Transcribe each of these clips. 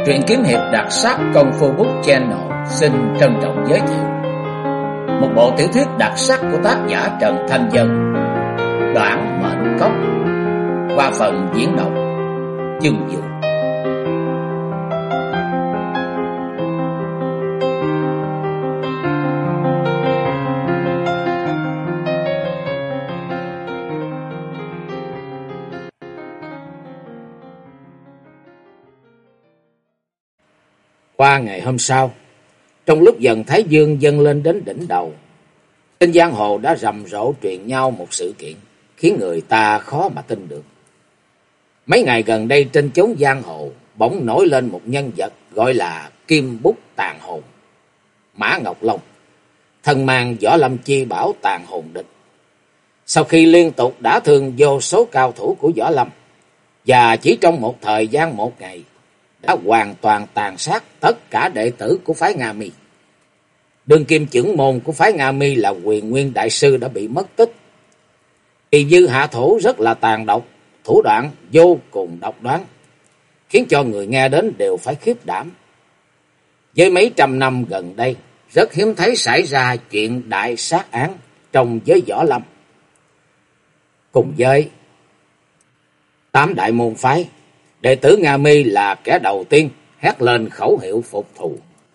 Truyện kiếm hiệp đặc sắc Công Phu Book Channel xin trân trọng giới thiệu một bộ tiểu thuyết đặc sắc của tác giả Trần Thanh Dân, Đoạn Mệnh Cốc, qua phần diễn đọc Dương Dương. Qua ngày hôm sau, trong lúc dần thái dương dâng lên đến đỉnh đầu, trên giang hồ đã rầm rộ truyền nhau một sự kiện khiến người ta khó mà tin được. Mấy ngày gần đây trên chốn giang hồ bỗng nổi lên một nhân vật gọi là Kim Bút Tàn Hồn, Mã Ngọc Long, thân mang võ lâm chi bảo tàn hồn địch. Sau khi liên tục đả thương vô số cao thủ của võ lâm, và chỉ trong một thời gian một ngày đã hoàn toàn tàn sát tất cả đệ tử của phái Nga Mi. Đương kim chưởng môn của phái Nga Mi là Quyền Nguyên đại sư đã bị mất tích. Kỳ dư hạ thủ rất là tàn độc, thủ đoạn vô cùng độc đoán, khiến cho người nghe đến đều phải khiếp đảm. Với mấy trăm năm gần đây, rất hiếm thấy xảy ra chuyện đại sát án trong giới võ lâm. Cùng với 8 đại môn phái, đệ tử Nga Mi là kẻ đầu tiên hét lên khẩu hiệu phục thù.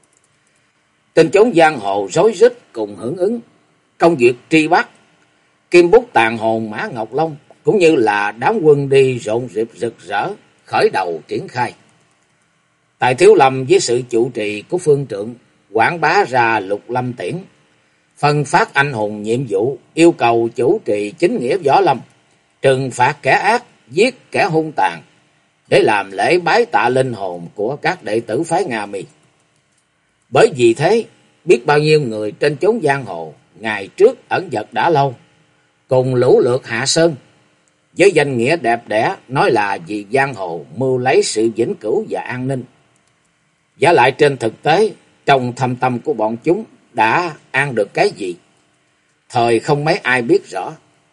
Trên chốn giang hồ rối rít cùng hưởng ứng công việc truy bắt Kim Bút Tàn Hồn Mã Ngọc Long, cũng như là đám quân đi rộn rịp rực rỡ khởi đầu triển khai. Tại Thiếu Lâm với sự chủ trì của Phương Trượng quảng bá ra Lục Lâm Tiễn, phân phát anh hùng nhiệm vụ, yêu cầu chủ trì chính nghĩa võ lâm, trừng phạt kẻ ác, giết kẻ hung tàn, để làm lễ bái tạ linh hồn của các đệ tử phái Nga Mi. Bởi vì thế, biết bao nhiêu người trên chốn giang hồ ngày trước ẩn dật đã lâu, cùng lũ lượt hạ sơn, với danh nghĩa đẹp đẽ nói là vì giang hồ mưu lấy sự vĩnh cửu và an ninh. Giả lại trên thực tế, trong thâm tâm của bọn chúng đã an được cái gì, thời không mấy ai biết rõ.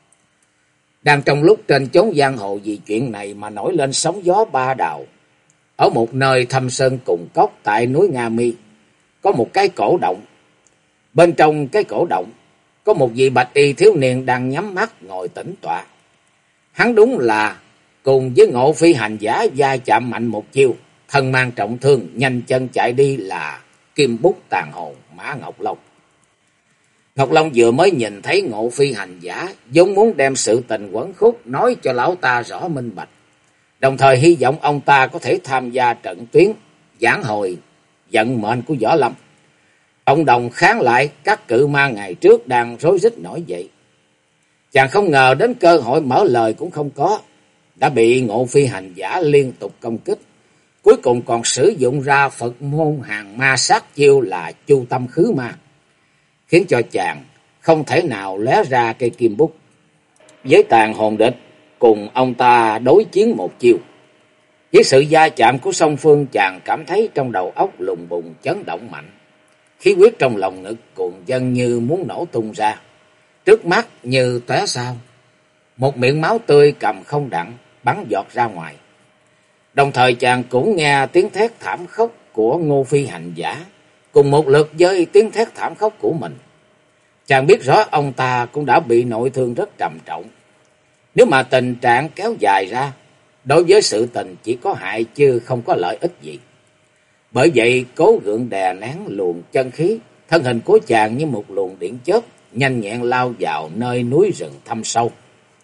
Đang trong lúc trên chốn giang hồ vì chuyện này mà nổi lên sóng gió ba đào. Ở một nơi thâm sơn cùng cốc tại núi Nga Mi, có một cái cổ động. Bên trong cái cổ động có một vị bạch y thiếu niên đang nhắm mắt ngồi tĩnh tọa. Hắn đúng là cùng với Ngộ Phi hành giả va chạm mạnh một chiêu, thân mang trọng thương nhanh chân chạy đi là Kim Bút Tàn Hồn Mã Ngọc Long. Ngọc Long vừa mới nhìn thấy Ngộ Phi hành giả, vốn muốn đem sự tình quẩn khúc nói cho lão ta rõ minh bạch, đồng thời hy vọng ông ta có thể tham gia trận tuyến giảng hồi vận mệnh của võ lâm, cộng đồng kháng lại các cự ma ngày trước đang rối rít nổi dậy. Chàng không ngờ đến cơ hội mở lời cũng không có, đã bị Ngộ Phi hành giả liên tục công kích, cuối cùng còn sử dụng ra Phật môn hàng ma sát chiêu là Chu Tâm Khứ Ma, khiến cho chàng không thể nào lóe ra cây kim bút. Với tàn hồn địch cùng ông ta đối chiến một chiêu, với sự va chạm của song phương, chàng cảm thấy trong đầu óc lùng bùng chấn động mạnh, khí huyết trong lòng ngực cuồn dâng như muốn nổ tung ra, trước mắt như tóe sao, một miệng máu tươi cầm không đặng bắn giọt ra ngoài. Đồng thời chàng cũng nghe tiếng thét thảm khốc của Ngô Phi hành giả cùng một lượt với tiếng thét thảm khốc của mình. Chàng biết rõ ông ta cũng đã bị nội thương rất trầm trọng. Nếu mà tình trạng kéo dài ra, đối với sự tình chỉ có hại chứ không có lợi ích gì. Bởi vậy cố gượng đè nén luồng chân khí, thân hình của chàng như một luồng điện chớp nhanh nhẹn lao vào nơi núi rừng thâm sâu.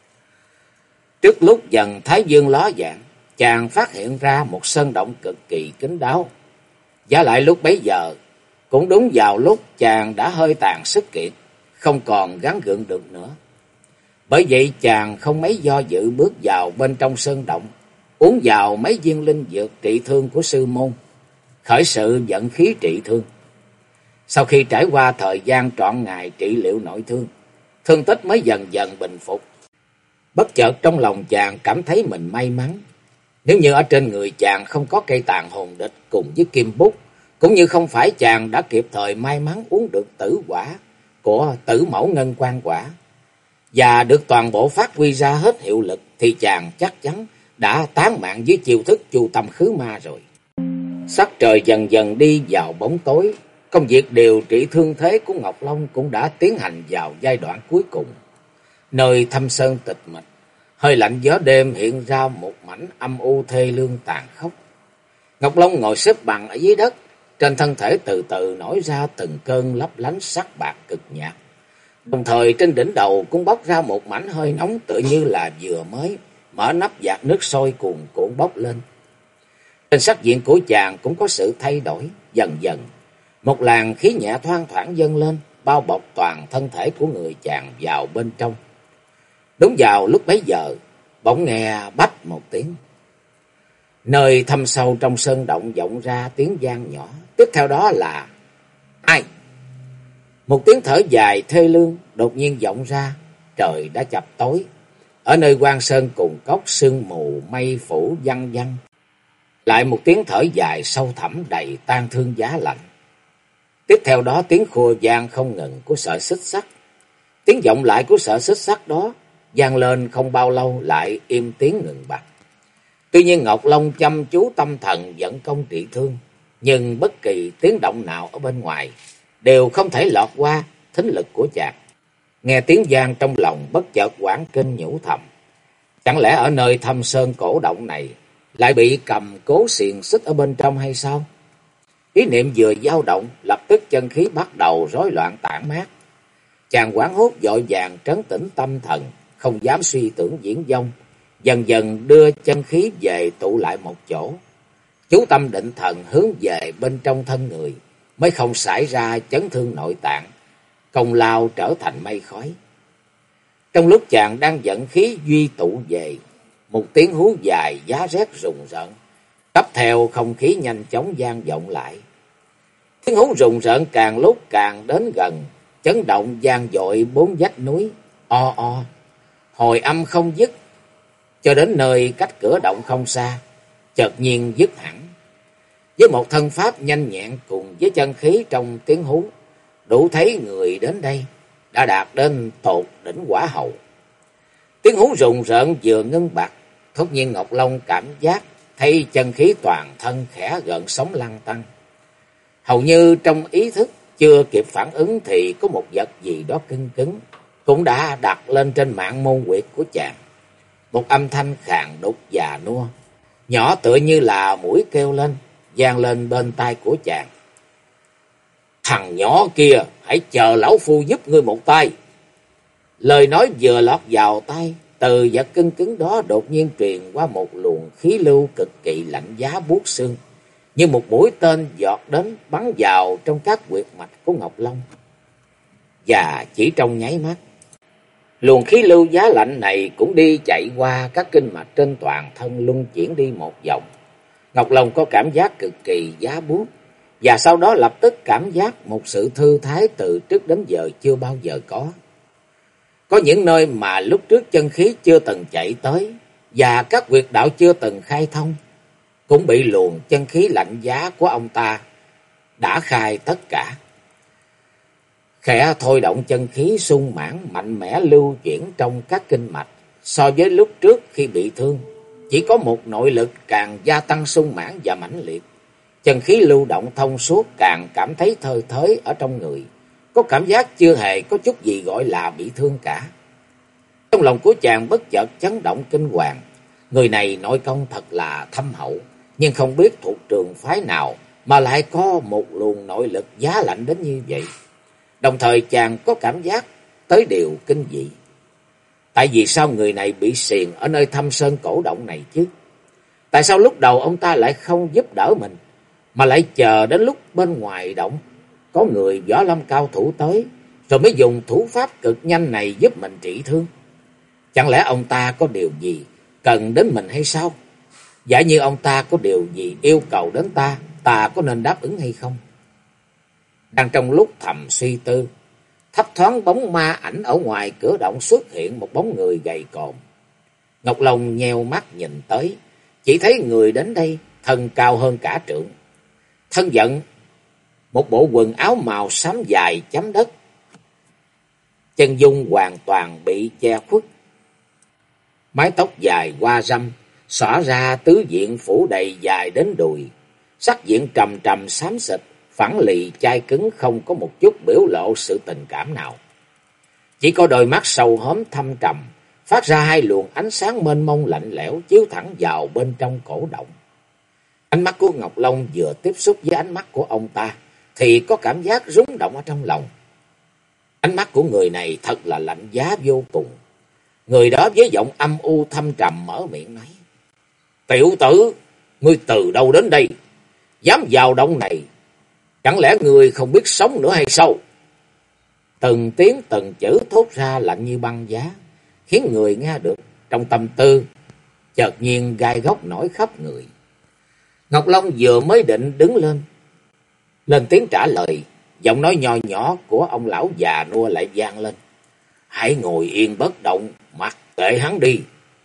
Trước lúc dần thái dương ló dạng, chàng phát hiện ra một sơn động cực kỳ kín đáo. Giả lại lúc bấy giờ cũng đúng vào lúc chàng đã hơi tàn sức kiệt, không còn gắng gượng được nữa. Bởi vậy chàng không mấy do dự bước vào bên trong sơn động, uống vào mấy viên linh dược trị thương của sư môn, khởi sự vận khí trị thương. Sau khi trải qua thời gian trọn ngày trị liệu nội thương, thương tích mới dần dần bình phục. Bất chợt trong lòng chàng cảm thấy mình may mắn. Nếu như ở trên người chàng không có cây tàn hồn địch cùng với kim bút, cũng như không phải chàng đã kịp thời may mắn uống được tử quả của Tử Mẫu Ngân Quan Quả và được toàn bộ phát huy ra hết hiệu lực, thì chàng chắc chắn đã tán mạng dưới chiêu thức Chu Tâm Khứ Ma rồi. Sắc trời dần dần đi vào bóng tối, công việc điều trị thương thế của Ngọc Long cũng đã tiến hành vào giai đoạn cuối cùng. Nơi thâm sơn tịch mịch, hơi lạnh gió đêm hiện ra một mảnh âm u thê lương tàn khốc. Ngọc Long ngồi xếp bằng ở dưới đất, trên thân thể từ từ nổi ra từng cơn lấp lánh sắc bạc cực nhạt. Đồng thời trên đỉnh đầu cũng bốc ra một mảnh hơi nóng tựa như là vừa mới mở nắp vạc nước sôi cuồn cuộn bốc lên. Trên sắc diện của chàng cũng có sự thay đổi, dần dần. Một làn khí nhẹ thoang thoảng dâng lên, bao bọc toàn thân thể của người chàng vào bên trong. Đúng vào lúc bấy giờ, bỗng nghe bách một tiếng. Nơi thâm sâu trong sơn động vọng ra tiếng vang nhỏ, tiếp theo đó là ai? Một tiếng thở dài thê lương đột nhiên vọng ra, trời đã chập tối. Ở nơi quan sơn cùng cốc sương mù mây phủ văng văng. Lại một tiếng thở dài sâu thẳm đầy tang thương giá lạnh. Tiếp theo đó tiếng khua vang không ngừng của sợi xích sắt. Tiếng vọng lại của sợi xích sắt đó vang lên không bao lâu lại im tiếng ngừng bặt. Tuy nhiên Ngọc Long chăm chú tâm thần vận công trị thương, nhưng bất kỳ tiếng động nào ở bên ngoài đều không thể lọt qua thính lực của chàng. Nghe tiếng vang trong lòng bất chợt hoảng kinh nhủ thầm. Chẳng lẽ ở nơi thâm sơn cổ động này lại bị cầm cố xiềng xích ở bên trong hay sao? Ý niệm vừa dao động, lập tức chân khí bắt đầu rối loạn tản mát. Chàng hoảng hốt vội vàng trấn tĩnh tâm thần, không dám suy tưởng viển vông, dần dần đưa chân khí về tụ lại một chỗ. Chú tâm định thần hướng về bên trong thân người, mới không xảy ra chấn thương nội tạng, công lao trở thành mây khói. Trong lúc chàng đang dẫn khí duy tụ về, một tiếng hú dài giá rét rùng rợn, cấp theo không khí nhanh chóng vang vọng lại. Tiếng hú rùng rợn càng lúc càng đến gần, chấn động vang dội bốn vách núi, o o, hồi âm không dứt, cho đến nơi cách cửa động không xa, chợt nhiên dứt hẳn. Với một thân pháp nhanh nhẹn cùng với chân khí trong tiếng hú, đủ thấy người đến đây đã đạt đến tột đỉnh quả hậu. Tiếng hú rùng rợn vừa ngưng bặt, thốt nhiên Ngọc Long cảm giác thấy chân khí toàn thân khẽ gợn sóng lăn tăn. Hầu như trong ý thức chưa kịp phản ứng thì có một vật gì đó cứng cứng cũng đã đặt lên trên mạng môn huyệt của chàng. Một âm thanh khàn đục già nua, nhỏ tựa như là mũi kêu lên, vang lên bên tai của chàng. Thằng nhỏ kia, hãy chờ lão phu giúp ngươi một tay. Lời nói vừa lọt vào tai, từ vật cứng cứng đó đột nhiên truyền qua một luồng khí lưu cực kỳ lạnh giá buốt xương, như một mũi tên giọt đến bắn vào trong các huyệt mạch của Ngọc Long. Và chỉ trong nháy mắt, luồng khí lưu giá lạnh này cũng đi chạy qua các kinh mạch trên toàn thân luân chuyển đi một vòng. Ngọc Long có cảm giác cực kỳ giá buốt, và sau đó lập tức cảm giác một sự thư thái từ trước đến giờ chưa bao giờ có. Có những nơi mà lúc trước chân khí chưa từng chạy tới, và các huyệt đạo chưa từng khai thông, cũng bị luồng chân khí lạnh giá của ông ta đã khai tất cả. Khẽ thôi động chân khí sung mãn mạnh mẽ lưu chuyển trong các kinh mạch, so với lúc trước khi bị thương, chỉ có một nội lực càng gia tăng sung mãn và mãnh liệt. Chân khí lưu động thông suốt, càng cảm thấy thơi thới ở trong người, có cảm giác chưa hề có chút gì gọi là bị thương cả. Trong lòng của chàng bất chợt chấn động kinh hoàng. Người này nội công thật là thâm hậu, nhưng không biết thuộc trường phái nào mà lại có một luồng nội lực giá lạnh đến như vậy. Đồng thời chàng có cảm giác tới điều kinh dị. Tại vì sao người này bị xiềng ở nơi thâm sơn cổ động này chứ? Tại sao lúc đầu ông ta lại không giúp đỡ mình, mà lại chờ đến lúc bên ngoài động có người võ lâm cao thủ tới, rồi mới dùng thủ pháp cực nhanh này giúp mình trị thương? Chẳng lẽ ông ta có điều gì cần đến mình hay sao? Giả như ông ta có điều gì yêu cầu đến ta, ta có nên đáp ứng hay không? Đang trong lúc thầm suy tư, thấp thoáng bóng ma ảnh ở ngoài cửa động xuất hiện một bóng người gầy còm. Ngọc Long nheo mắt nhìn tới, chỉ thấy người đến đây thân cao hơn cả trượng, thân vận một bộ quần áo màu xám dài chấm đất, chân dung hoàn toàn bị che khuất, mái tóc dài qua râm xõa ra tứ diện phủ đầy dài đến đùi, sắc diện trầm trầm xám xịt, phẳng lì chai cứng, không có một chút biểu lộ sự tình cảm nào. Chỉ có đôi mắt sâu hóm thâm trầm, phát ra hai luồng ánh sáng mênh mông lạnh lẽo chiếu thẳng vào bên trong cổ động. Ánh mắt của Ngọc Long vừa tiếp xúc với ánh mắt của ông ta thì có cảm giác rung động ở trong lòng. Ánh mắt của người này thật là lạnh giá vô cùng. Người đó với giọng âm u thâm trầm mở miệng nói: "Tiểu tử, ngươi từ đâu đến đây? Dám vào động này, chẳng lẽ ngươi không biết sống nữa hay sao?" Từng tiếng từng chữ thốt ra lạnh như băng giá, khiến người nghe được trong tâm tư chợt nhiên gai góc nổi khắp người. Ngọc Long vừa mới định đứng lên tiếng trả lời, giọng nói nho nhỏ của ông lão già nua lại vang lên: "Hãy ngồi yên bất động, mặc kệ hắn đi.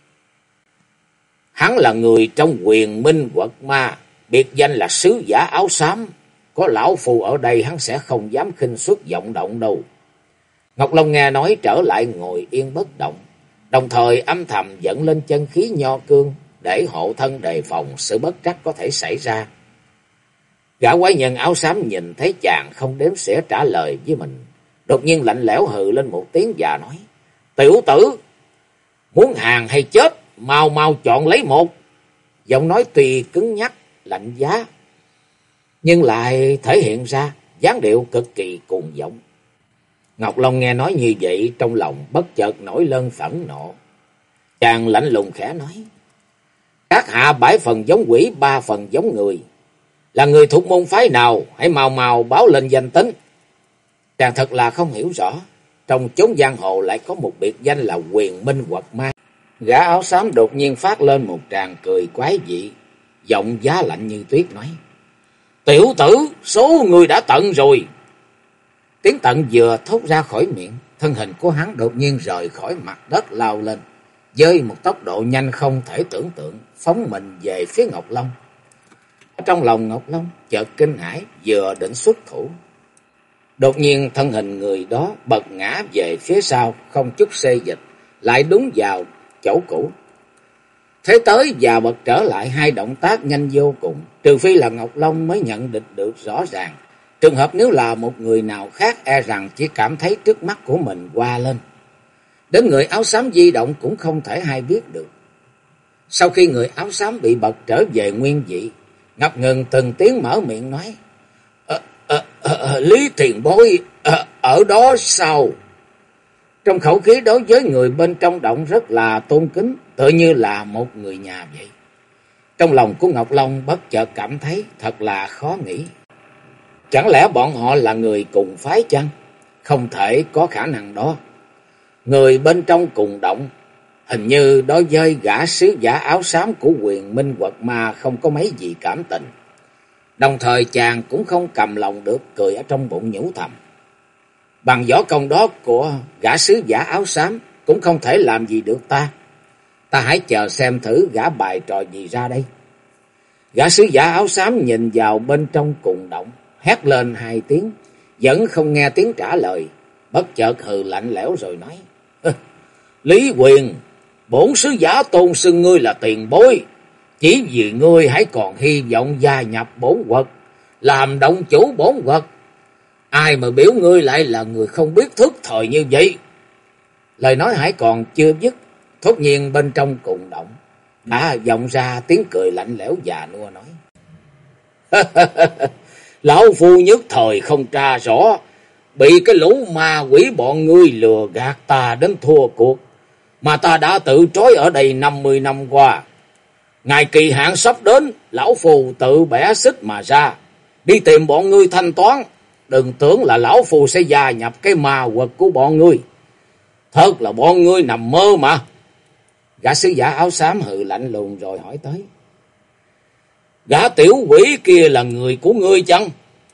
Hắn là người trong Huyền Minh Quật Ma, biệt danh là sứ giả áo xám. Có lão phù ở đây hắn sẽ không dám khinh suất vọng động đâu." Ngọc Long nghe nói trở lại ngồi yên bất động, đồng thời âm thầm dẫn lên chân khí nho cương để hộ thân đề phòng sự bất trắc có thể xảy ra. Gã quái nhân áo xám nhìn thấy chàng không đếm xỉa trả lời với mình, đột nhiên lạnh lẽo hừ lên một tiếng và nói: "Tiểu tử, muốn hàng hay chết, mau mau chọn lấy một." Giọng nói tuy cứng nhắc, lạnh giá, nhưng lại thể hiện ra dáng điệu cực kỳ cuồng vọng. Ngọc Long nghe nói như vậy, trong lòng bất chợt nổi lên phẫn nộ. Chàng lạnh lùng khẽ nói: "Các hạ 7 phần giống quỷ, 3 phần giống người. Là người thuộc môn phái nào? Hãy mau mau báo lên danh tính." Chàng thật là không hiểu rõ, trong chốn giang hồ lại có một biệt danh là Huyền Minh Quật Ma. Gã áo xám đột nhiên phát lên một tràng cười quái dị, giọng giá lạnh như tuyết nói: "Tiểu tử, số người đã tận rồi." Tiếng tận vừa thốt ra khỏi miệng, thân hình của hắn đột nhiên rời khỏi mặt đất lao lên, với một tốc độ nhanh không thể tưởng tượng, phóng mình về phía Ngọc Long. Trong lòng Ngọc Long chợt kinh hãi, vừa định xuất thủ, đột nhiên thân hình người đó bật ngã về phía sau, không chút xê dịch, lại đúng vào chỗ cũ. Thế tới và bật trở lại, hai động tác nhanh vô cùng, trừ phi là Ngọc Long mới nhận định được rõ ràng. Trường hợp nếu là một người nào khác e rằng chỉ cảm thấy trước mắt của mình qua lên, đến người áo xám di động cũng không thể hay biết được. Sau khi người áo xám bị bật trở về nguyên vị, ngập ngừng từng tiếng mở miệng nói: Lý tiền bối ở đó sao?" Trong khẩu khí đối với người bên trong động rất là tôn kính, tựa như là một người nhà vậy. Trong lòng của Ngọc Long bất chợt cảm thấy thật là khó nghĩ. Chẳng lẽ bọn họ là người cùng phái chăng? Không thể có khả năng đó. Người bên trong cùng động, hình như đối với gã sứ giả áo xám của Huyền Minh Quật Ma không có mấy gì cảm tình. Đồng thời chàng cũng không cầm lòng được, cười ở trong bụng nhủ thầm: bằng võ công đó của gã sứ giả áo xám cũng không thể làm gì được ta. Ta hãy chờ xem thử gã bài trò gì ra đây. Gã sứ giả áo xám nhìn vào bên trong cùng động, hét lên 2 tiếng, vẫn không nghe tiếng trả lời, bất chợt hừ lạnh lẽo rồi nói: Lý Quyền, bổn sứ giả tôn xưng ngươi là tiền bối, chỉ vì ngươi hãy còn hy vọng gia nhập bổn quật, làm động chủ bổn quật. Ai mà biểu ngươi lại là người không biết thức thời như vậy? Lời nói hãy còn chưa dứt, thốt nhiên bên trong cùng động đã vọng ra tiếng cười lạnh lẽo già nua nói: Lão phu nhất thời không tra rõ, bị cái lũ ma quỷ bọn ngươi lừa gạt ta đến thua cuộc, mà ta đã tự trói ở đây 50 năm qua. Ngày kỳ hạn sắp đến, lão phu tự bẻ xích mà ra, đi tìm bọn ngươi thanh toán. Đừng tưởng là lão phu sẽ gia nhập cái ma quật của bọn ngươi. Thật là bọn ngươi nằm mơ mà. Gã sứ giả áo xám hừ lạnh lùng rồi hỏi tới: Gã tiểu quỷ kia là người của ngươi chăng?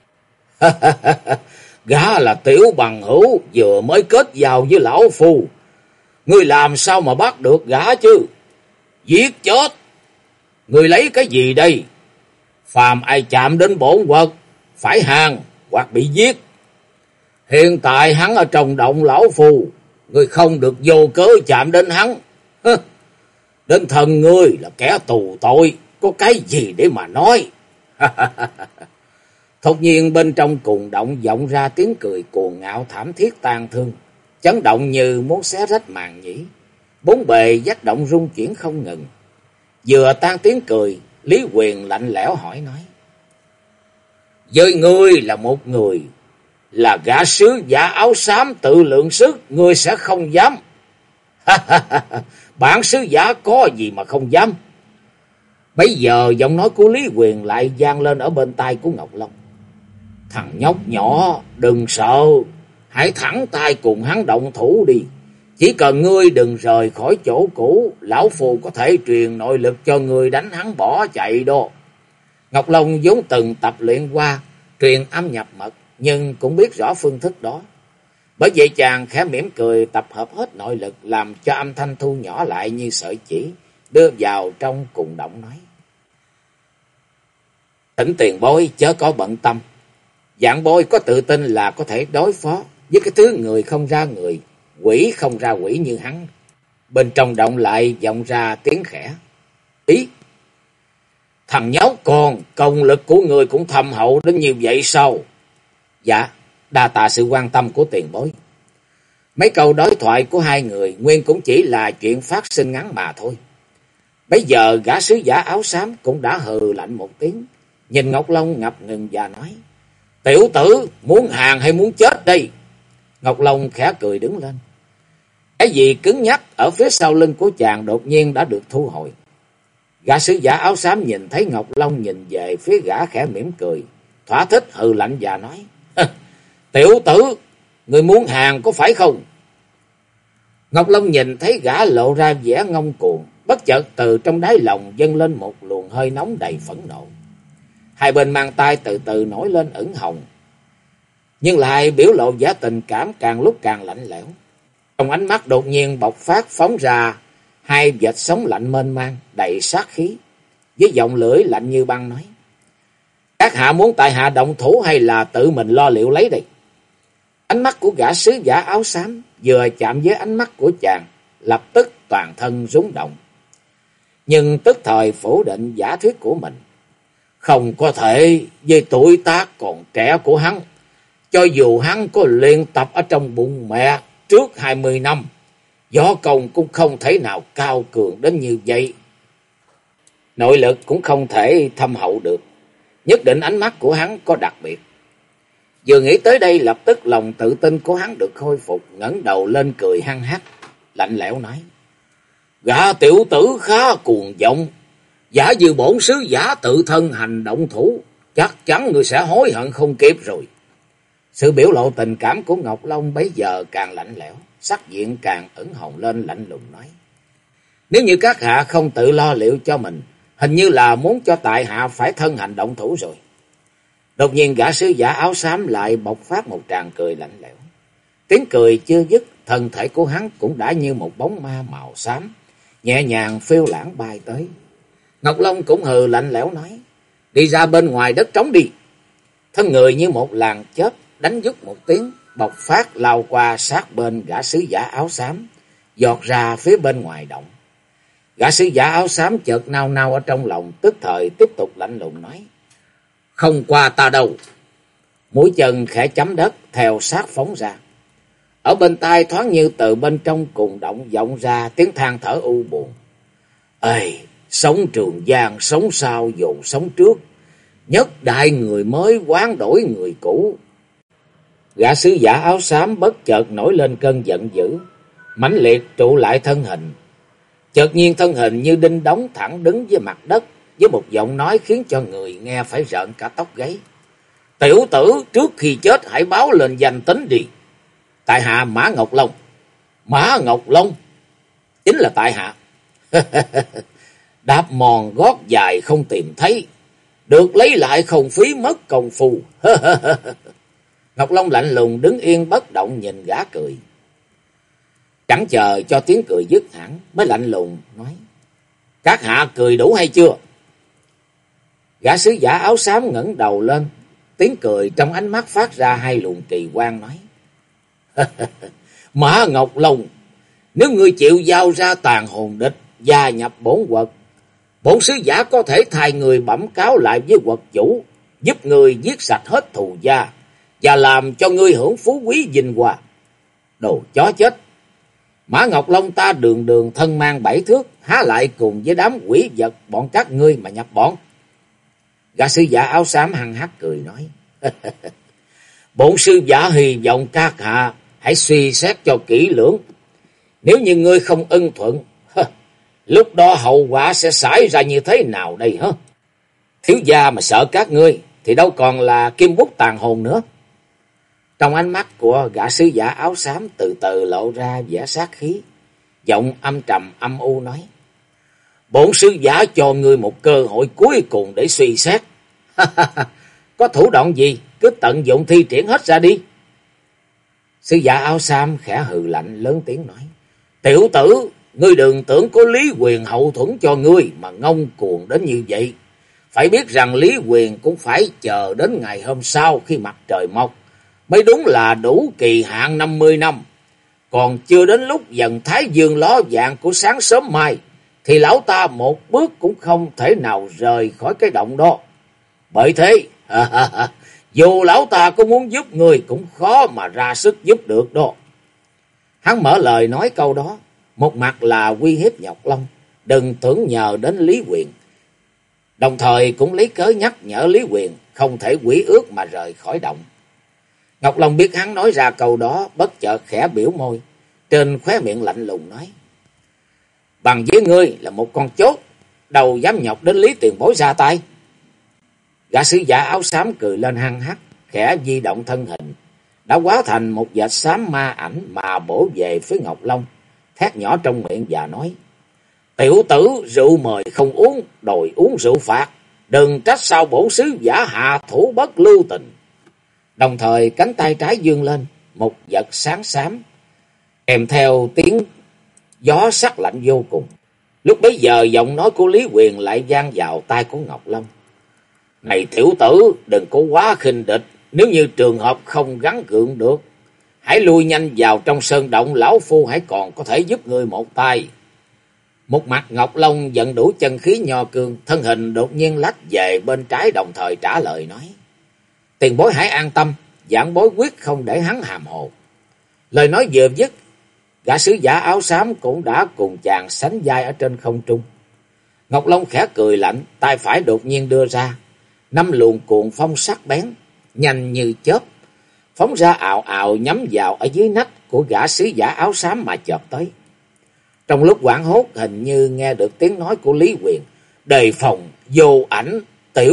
Gã là tiểu bằng hữu vừa mới kết giao với lão phu. Ngươi làm sao mà bắt được gã chứ? Giết chết. Ngươi lấy cái gì đây? Phàm ai chạm đến bổn quật phải hàng hoặc bị giết. Hiện tại hắn ở trong động lão phu, ngươi không được vô cớ chạm đến hắn. Đến thân ngươi là kẻ tù tội, có cái gì để mà nói? Thốt nhiên bên trong cùng động vọng ra tiếng cười cuồng ngạo thảm thiết tang thương, chấn động như muốn xé rách màn nhĩ. Bốn bề vách động rung chuyển không ngừng. Vừa tan tiếng cười, Lý Quyền lạnh lẽo hỏi nói: với ngươi là một người, là gã sứ giả áo xám tự lượng sức, ngươi sẽ không dám. Bản sứ giả có gì mà không dám. Bấy giờ giọng nói của Lý Quyền lại vang lên ở bên tai của Ngọc Long: thằng nhóc nhỏ, đừng sợ, hãy thẳng tay cùng hắn động thủ đi. Chỉ cần ngươi đừng rời khỏi chỗ cũ, lão phù có thể truyền nội lực cho ngươi đánh hắn bỏ chạy đó. Ngọc Long vốn từng tập luyện qua truyền âm nhập mật, nhưng cũng biết rõ phương thức đó. Bởi vậy chàng khẽ mỉm cười tập hợp hết nội lực, làm cho âm thanh thu nhỏ lại như sợi chỉ, đưa vào trong cùng động nói: thỉnh tiền bối chớ có bận tâm. Dạng bối có tự tin là có thể đối phó với cái thứ người không ra người, quỷ không ra quỷ như hắn. Bên trong động lại vọng ra tiếng khẽ: ý, thằng nhóc con, công lực của người cũng thâm hậu đến như vậy sao? Dạ, đa tạ sự quan tâm của tiền bối. Mấy câu đối thoại của hai người nguyên cũng chỉ là chuyện phát sinh ngắn mà thôi. Bây giờ gã sứ giả áo xám cũng đã hừ lạnh một tiếng, nhìn Ngọc Long ngập ngừng và nói: tiểu tử, muốn hàng hay muốn chết đây? Ngọc Long khẽ cười đứng lên. Cái gì cứng nhắc ở phía sau lưng của chàng đột nhiên đã được thu hồi. Gã sứ giả áo xám nhìn thấy Ngọc Long nhìn về phía gã khẽ mỉm cười, thỏa thích hừ lạnh và nói: tiểu tử, người muốn hàng có phải không? Ngọc Long nhìn thấy gã lộ ra vẻ ngông cuồng, bất chợt từ trong đáy lòng dâng lên một luồng hơi nóng đầy phẫn nộ. Hai bên mang tay từ từ nổi lên ửng hồng, nhưng lại biểu lộ vẻ tình cảm càng lúc càng lạnh lẽo. Trong ánh mắt đột nhiên bộc phát phóng ra hai vệt sóng lạnh mênh mang đầy sát khí, với giọng lưỡi lạnh như băng nói: các hạ muốn tại hạ động thủ hay là tự mình lo liệu lấy đây? Ánh mắt của gã sứ giả áo xám vừa chạm với ánh mắt của chàng, lập tức toàn thân rung động, nhưng tức thời phủ định giả thuyết của mình. Không có thể, với tuổi tác còn trẻ của hắn, cho dù hắn có luyện tập ở trong bụng mẹ trước 20 năm, võ công cũng không thể nào cao cường đến như vậy. Nội lực cũng không thể thâm hậu được, nhất định ánh mắt của hắn có đặc biệt. Vừa nghĩ tới đây, lập tức lòng tự tin của hắn được khôi phục, ngẩng đầu lên cười hăng hắc, lạnh lẽo nói: gã tiểu tử khá cuồng vọng, giả như bổn sứ giả tự thân hành động thủ, chắc chắn ngươi sẽ hối hận không kịp rồi. Sự biểu lộ tình cảm của Ngọc Long bấy giờ càng lạnh lẽo, sắc diện càng ửng hồng lên, lạnh lùng nói: nếu như các hạ không tự lo liệu cho mình, hình như là muốn cho tại hạ phải thân hành động thủ rồi. Đột nhiên gã sứ giả áo xám lại bộc phát một tràng cười lạnh lẽo. Tiếng cười chưa dứt, thân thể của hắn cũng đã như một bóng ma màu xám, nhẹ nhàng phiêu lãng bay tới. Ngọc Long cũng hừ lạnh lẽo nói: đi ra bên ngoài đất trống đi. Thân người như một làn chớp đánh vút một tiếng, bộc phát lao qua sát bên gã sứ giả áo xám, giọt ra phía bên ngoài động. Gã sứ giả áo xám chợt nao nao ở trong lòng, tức thời tiếp tục lạnh lùng nói: không qua ta đâu. Mũi chân khẽ chấm đất, theo sát phóng ra. Ở bên tai thoáng như từ bên trong cùng động vọng ra tiếng than thở u buồn: ê, sống trường giang sống sau dồn sống trước, nhất đại người mới hoán đổi người cũ. Gã sứ giả áo xám bất chợt nổi lên cơn giận dữ, mãnh liệt trụ lại thân hình. Chợt nhiên thân hình như đinh đóng thẳng đứng với mặt đất, với một giọng nói khiến cho người nghe phải rợn cả tóc gáy: tiểu tử, trước khi chết hãy báo lên danh tính đi. Tại hạ Mã Ngọc Long. Mã Ngọc Long? Chính là tại hạ. Đạp mòn gót dài không tìm thấy, được lấy lại không phí mất công phu. Ngọc Long lạnh lùng đứng yên bất động nhìn gã cười. Chẳng chờ cho tiếng cười dứt hẳn, mới lạnh lùng nói: các hạ cười đủ hay chưa? Gã sứ giả áo xám ngẩng đầu lên, tiếng cười trong ánh mắt phát ra hai luồng kỳ quang nói: Mã Ngọc Long, nếu ngươi chịu giao ra tàn hồn địch, gia nhập bổn quật, Bổn sứ giả có thể thay người bẩm cáo lại với quật chủ, giúp người giết sạch hết thù gia và làm cho ngươi hưởng phú quý vinh hoa. Đồ chó chết! Mã Ngọc Long ta đường đường thân mang 7 thước, há lại cùng với đám quỷ vật bọn các ngươi mà nhập bọn? Gã sứ giả áo xám hăng hắc cười nói. Bổn sứ giả hy vọng các hạ hãy suy xét cho kỹ lưỡng. Nếu như ngươi không ưng thuận, lúc đó hậu quả sẽ xảy ra như thế nào đây hả? Thiếu gia mà sợ các ngươi thì đâu còn là kim bút tàn hồn nữa. Trong ánh mắt của gã sứ giả áo xám từ từ lộ ra vẻ sát khí, giọng âm trầm âm u nói. Bổn sứ giả cho ngươi một cơ hội cuối cùng để suy xét. Có thủ đoạn gì cứ tận dụng thi triển hết ra đi. Sứ giả áo xám khẽ hừ lạnh lớn tiếng nói. Tiểu tử, ngươi đừng tưởng có Lý Quyền hậu thuẫn cho ngươi mà ngông cuồng đến như vậy. Phải biết rằng Lý Quyền cũng phải chờ đến ngày hôm sau khi mặt trời mọc mới đúng là đủ kỳ hạn 50 năm. Còn chưa đến lúc dần thái dương ló dạng của sáng sớm mai thì lão ta một bước cũng không thể nào rời khỏi cái động đó. Bởi thế, dù lão ta có muốn giúp người cũng khó mà ra sức giúp được đó. Hắn mở lời nói câu đó, một mặt là uy hiếp Ngọc Long, đừng tưởng nhờ đến Lý Quyền. Đồng thời cũng lấy cớ nhắc nhở Lý Quyền không thể quỷ ước mà rời khỏi động. Ngọc Long biết hắn nói ra câu đó, bất chợt khẽ biểu môi, trên khóe miệng lạnh lùng nói. Bằng với ngươi là một con chốt, đâu dám nhọc đến Lý Tiền Bối ra tay. Gã sứ giả áo xám cười lên hăng hắc, khẽ di động thân hình, đã hóa thành một vệt xám ma ảnh mà bổ về phía Ngọc Long, thét nhỏ trong miệng và nói. Tiểu tử, rượu mời không uống, đòi uống rượu phạt, đừng trách sao bổn sứ giả hạ thủ bất lưu tình. Đồng thời cánh tay trái vươn lên, một vật sáng xám, kèm theo tiếng gió sắc lạnh vô cùng. Lúc bấy giờ giọng nói của Lý Quyền lại vang vào tai của Ngọc Long. Này tiểu tử, đừng có quá khinh địch, nếu như trường hợp không gắng gượng được, hãy lui nhanh vào trong sơn động, lão phu hãy còn có thể giúp ngươi một tay. Một mặt Ngọc Long giận đủ chân khí nho cương, thân hình đột nhiên lách về bên trái, đồng thời trả lời nói. Tiền bối hãy an tâm, giảng bối quyết không để hắn hàm hồ. Lời nói vừa dứt, gã sứ giả áo xám cũng đã cùng chàng sánh vai ở trên không trung. Ngọc Long khẽ cười lạnh, tay phải đột nhiên đưa ra, 5 luồng cuồng phong sắc bén, nhanh như chớp, phóng ra ào ào nhắm vào ở dưới nách của gã sứ giả áo xám mà chộp tới. Trong lúc hoảng hốt, hình như nghe được tiếng nói của Lý Quyền. Đề phòng, vô ảnh, tiểu.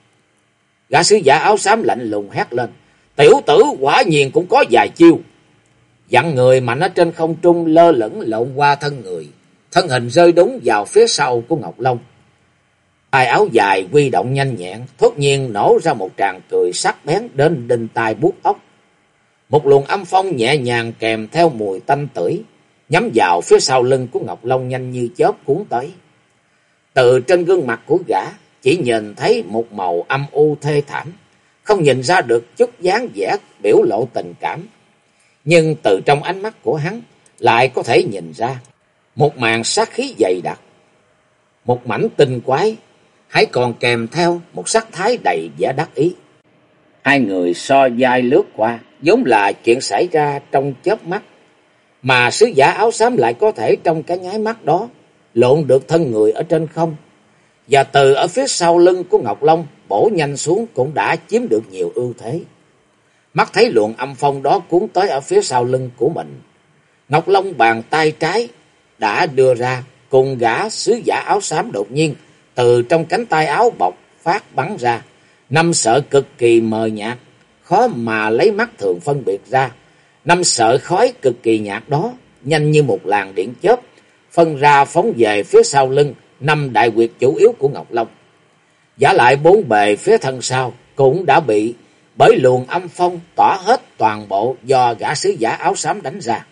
Gã sứ giả áo xám lạnh lùng hét lên. Tiểu tử quả nhiên cũng có vài chiêu. Dặn người mạnh ở trên không trung lơ lửng lộn qua thân người. Thân hình rơi đúng vào phía sau của Ngọc Long. Tay áo dài quy động nhanh nhẹn, thốt nhiên nổ ra một tràng cười sắc bén đến đinh tai buốt óc. Một luồng âm phong nhẹ nhàng kèm theo mùi tanh tưởi, nhắm vào phía sau lưng của Ngọc Long nhanh như chớp cuốn tới. Từ trên gương mặt của gã chỉ nhìn thấy một màu âm u thê thảm, không nhìn ra được chút dáng vẻ biểu lộ tình cảm. Nhưng từ trong ánh mắt của hắn lại có thể nhìn ra một màn sát khí dày đặc, một mảnh tinh quái, hãy còn kèm theo một sắc thái đầy vẻ đắc ý. Hai người so vai lướt qua, vốn là chuyện xảy ra trong chớp mắt, mà sứ giả áo xám lại có thể trong cái nháy mắt đó lộn được thân người ở trên không, và từ ở phía sau lưng của Ngọc Long bổ nhanh xuống cũng đã chiếm được nhiều ưu thế. Mắt thấy luồng âm phong đó cuốn tới ở phía sau lưng của mình, Ngọc Long bàn tay trái đã đưa ra, cùng gã sứ giả áo xám đột nhiên từ trong cánh tay áo bọc phát bắn ra 5 sợi cực kỳ mờ nhạt, khó mà lấy mắt thường phân biệt ra. 5 sợi khói cực kỳ nhạt đó nhanh như một làn điện chớp phân ra phóng về phía sau lưng 5 đại huyệt chủ yếu của Ngọc Long. Giả lại 4 bề phía thân sau cũng đã bị bởi luồng âm phong tỏa hết toàn bộ do gã sứ giả áo xám đánh ra.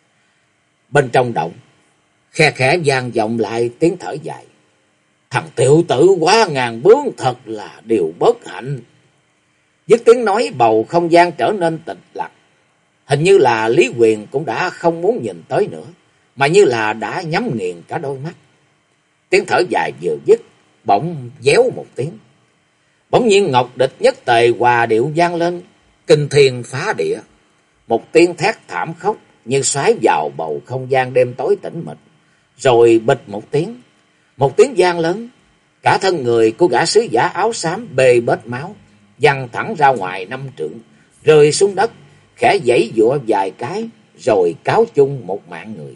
Bên trong động, khe khẽ vang vọng lại tiếng thở dài. Thằng tiểu tử quá ngàn bướng, thật là điều bất hạnh. Dứt tiếng nói, bầu không gian trở nên tịch lặng. Hình như là Lý Quyền cũng đã không muốn nhìn tới nữa, mà như là đã nhắm nghiền cả đôi mắt. Tiếng thở dài vừa dứt, bỗng véo một tiếng. Bỗng nhiên ngọc địch nhất tề hòa điệu vang lên, kinh thiên phá địa. Một tiếng thét thảm khốc như xoáy vào bầu không gian đêm tối tĩnh mịch. Rồi bịch một tiếng vang lớn. Cả thân người của gã sứ giả áo xám bê bết máu, văng thẳng ra ngoài 5 trượng, rơi xuống đất, khẽ giãy giụa vài cái, rồi cáo chung một mạng người.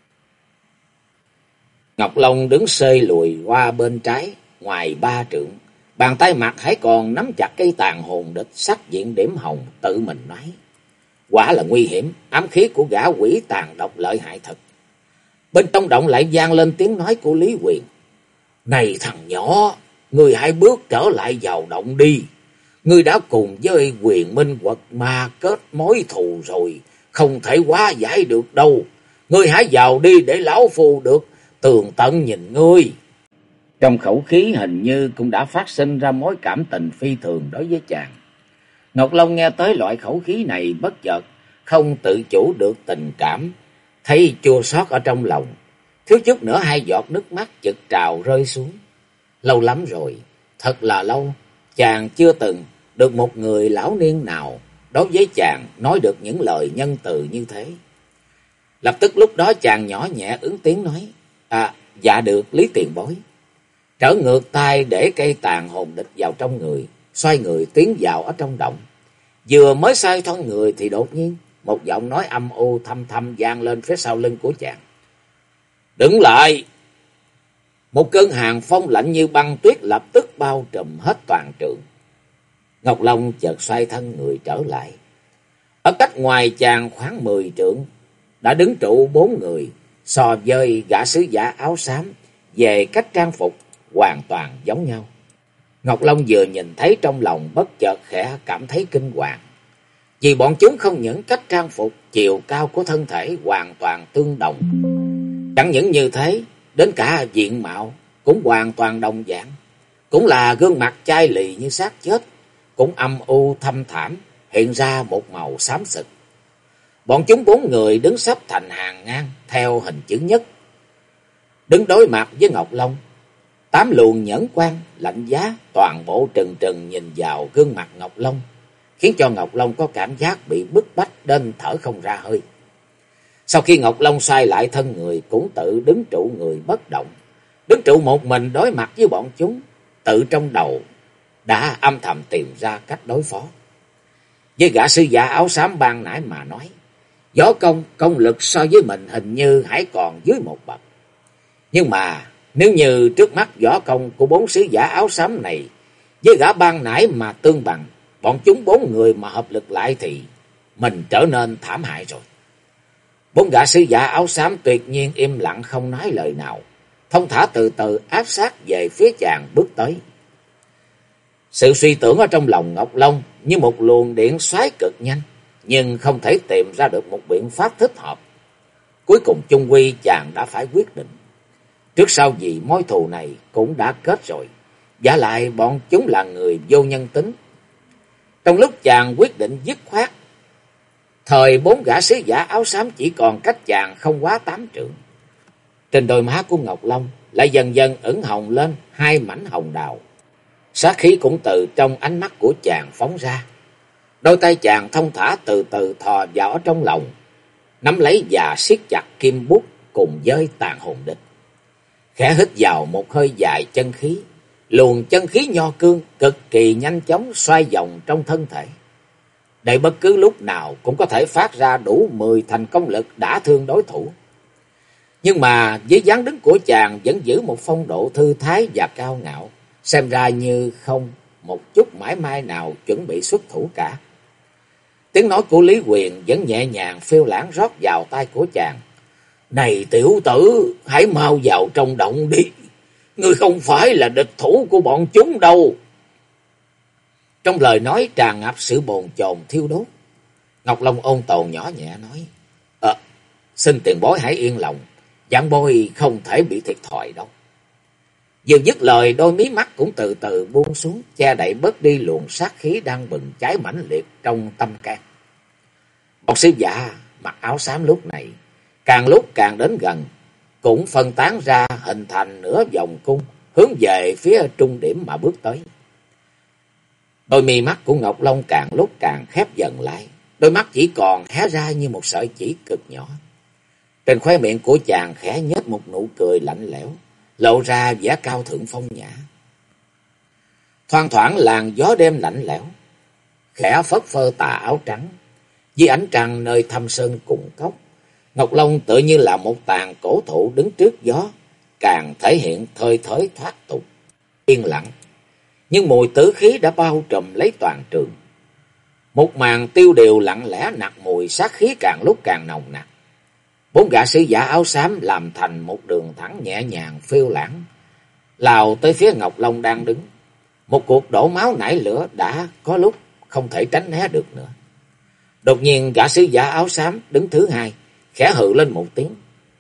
Ngọc Long đứng xê lùi qua bên trái, ngoài 3 trượng. Bàn tay mặt hãy còn nắm chặt cây tàn hồn địch sắc diện điểm hồng, tự mình nói: quả là nguy hiểm, ám khí của gã quỷ tàn độc lợi hại thật. Bên trong động lại vang lên tiếng nói của Lý Quyền: này thằng nhỏ, ngươi hãy bước trở lại vào động đi. Ngươi đã cùng với Quyền Minh Quật ma kết mối thù rồi, không thể hóa giải được đâu. Ngươi hãy vào đi để lão phu được tường tận nhìn ngươi. Trong khẩu khí hình như cũng đã phát sinh ra mối cảm tình phi thường đối với chàng. Ngọc Long nghe tới loại khẩu khí này bất chợt, không tự chủ được tình cảm, thấy chua xót ở trong lòng. Thiếu chút nữa 2 giọt nước mắt chực trào rơi xuống. Lâu lắm rồi, thật là lâu, chàng chưa từng được một người lão niên nào đối với chàng nói được những lời nhân từ như thế. Lập tức lúc đó chàng nhỏ nhẹ ứng tiếng nói: dạ được Lý tiền bối. Trở ngược tay để cây tàn hồn địch vào trong người, xoay người tiến vào ở trong động. Vừa mới xoay thân người thì đột nhiên một giọng nói âm u thâm thâm vang lên phía sau lưng của chàng: đứng lại! Một cơn hàn phong lạnh như băng tuyết lập tức bao trùm hết toàn trường. Ngọc Long chợt xoay thân người trở lại. Ở cách ngoài chàng khoảng 10 trượng đã đứng trụ 4 người, so với gã sứ giả áo xám về cách trang phục hoàn toàn giống nhau. Ngọc Long vừa nhìn thấy trong lòng bất chợt khẽ cảm thấy kinh hoàng, vì bọn chúng không những cách trang phục, chiều cao của thân thể hoàn toàn tương đồng. Chẳng những như thế, đến cả diện mạo cũng hoàn toàn đồng dạng, cũng là gương mặt chai lì như xác chết, cũng âm u thâm thảm, hiện ra một màu xám xịt. Bọn chúng 4 người đứng sắp thành hàng ngang theo hình chữ nhất, đứng đối mặt với Ngọc Long. 8 luồng nhẫn quan lạnh giá toàn bộ trừng trừng nhìn vào gương mặt Ngọc Long, khiến cho Ngọc Long có cảm giác bị bức bách đến thở không ra hơi. Sau khi Ngọc Long xoay lại thân người, cũng tự đứng trụ người bất động, đứng trụ một mình đối mặt với bọn chúng, tự trong đầu đã âm thầm tìm ra cách đối phó. Với gã sư giả áo xám ban nãy mà nói, võ công lực so với mình hình như hãy còn dưới một bậc. Nhưng mà nếu như trước mắt võ công của 4 sứ giả áo xám này với gã ban nãy mà tương bằng, bọn chúng 4 người mà hợp lực lại thì mình trở nên thảm hại rồi. 4 gã sứ giả áo xám tuyệt nhiên im lặng không nói lời nào, thông thả từ từ áp sát về phía chàng bước tới. Sự suy tưởng ở trong lòng Ngọc Long như một luồng điện xoáy cực nhanh, nhưng không thể tìm ra được một biện pháp thích hợp. Cuối cùng chung quy chàng đã phải quyết định. Trước sau gì mối thù này cũng đã kết rồi, vả lại bọn chúng là người vô nhân tính. Trong lúc chàng quyết định dứt khoát, thời 4 gã sứ giả áo xám chỉ còn cách chàng không quá 8 trượng. Trên đôi má của Ngọc Long lại dần dần ửng hồng lên 2 mảnh hồng đào. Sát khí cũng từ trong ánh mắt của chàng phóng ra. Đôi tay chàng thông thả từ từ thò vào trong lòng, nắm lấy và siết chặt kim bút cùng với tàn hồn địch. Khẽ hít vào một hơi dài chân khí, luồng chân khí nho cương cực kỳ nhanh chóng xoay vòng trong thân thể, để bất cứ lúc nào cũng có thể phát ra đủ 10 thành công lực đả thương đối thủ. Nhưng mà với dáng đứng của chàng vẫn giữ một phong độ thư thái và cao ngạo, xem ra như không một chút mảy may nào chuẩn bị xuất thủ cả. Tiếng nói của Lý Quyền vẫn nhẹ nhàng phiêu lãng rót vào tai của chàng: này tiểu tử, hãy mau vào trong động đi, ngươi không phải là địch thủ của bọn chúng đâu. Trong lời nói tràn ngập sự bồn chồn thiêu đốt. Ngọc Long ôn tồn nhỏ nhẹ nói: xin tiền bối hãy yên lòng, giảng bối không thể bị thiệt thòi đâu. Vừa dứt lời, đôi mí mắt cũng từ từ buông xuống, che đậy bớt đi luồng sát khí đang bừng cháy mãnh liệt trong tâm can. Một sứ giả mặc áo xám lúc này càng lúc càng đến gần, cũng phân tán ra hình thành nửa vòng cung, hướng về phía trung điểm mà bước tới. Đôi mi mắt của Ngọc Long càng lúc càng khép dần lại, đôi mắt chỉ còn hé ra như một sợi chỉ cực nhỏ. Trên khóe miệng của chàng khẽ nhếch một nụ cười lạnh lẽo, lộ ra vẻ cao thượng phong nhã. Thoang thoảng làn gió đêm lạnh lẽo, khẽ phất phơ tà áo trắng, dưới ánh trăng nơi thâm sơn cùng cốc. Ngọc Long tựa như là một tàn cổ thụ đứng trước gió, càng thể hiện thơi thới thoát tục, yên lặng. Nhưng mùi tử khí đã bao trùm lấy toàn trường. Một màn tiêu điều lặng lẽ nặc mùi sát khí càng lúc càng nồng nặc. Bốn gã sứ giả áo xám làm thành một đường thẳng nhẹ nhàng phiêu lãng, lao tới phía Ngọc Long đang đứng. Một cuộc đổ máu nảy lửa đã có lúc không thể tránh né được nữa. Đột nhiên gã sứ giả áo xám đứng thứ hai khẽ hự lên một tiếng.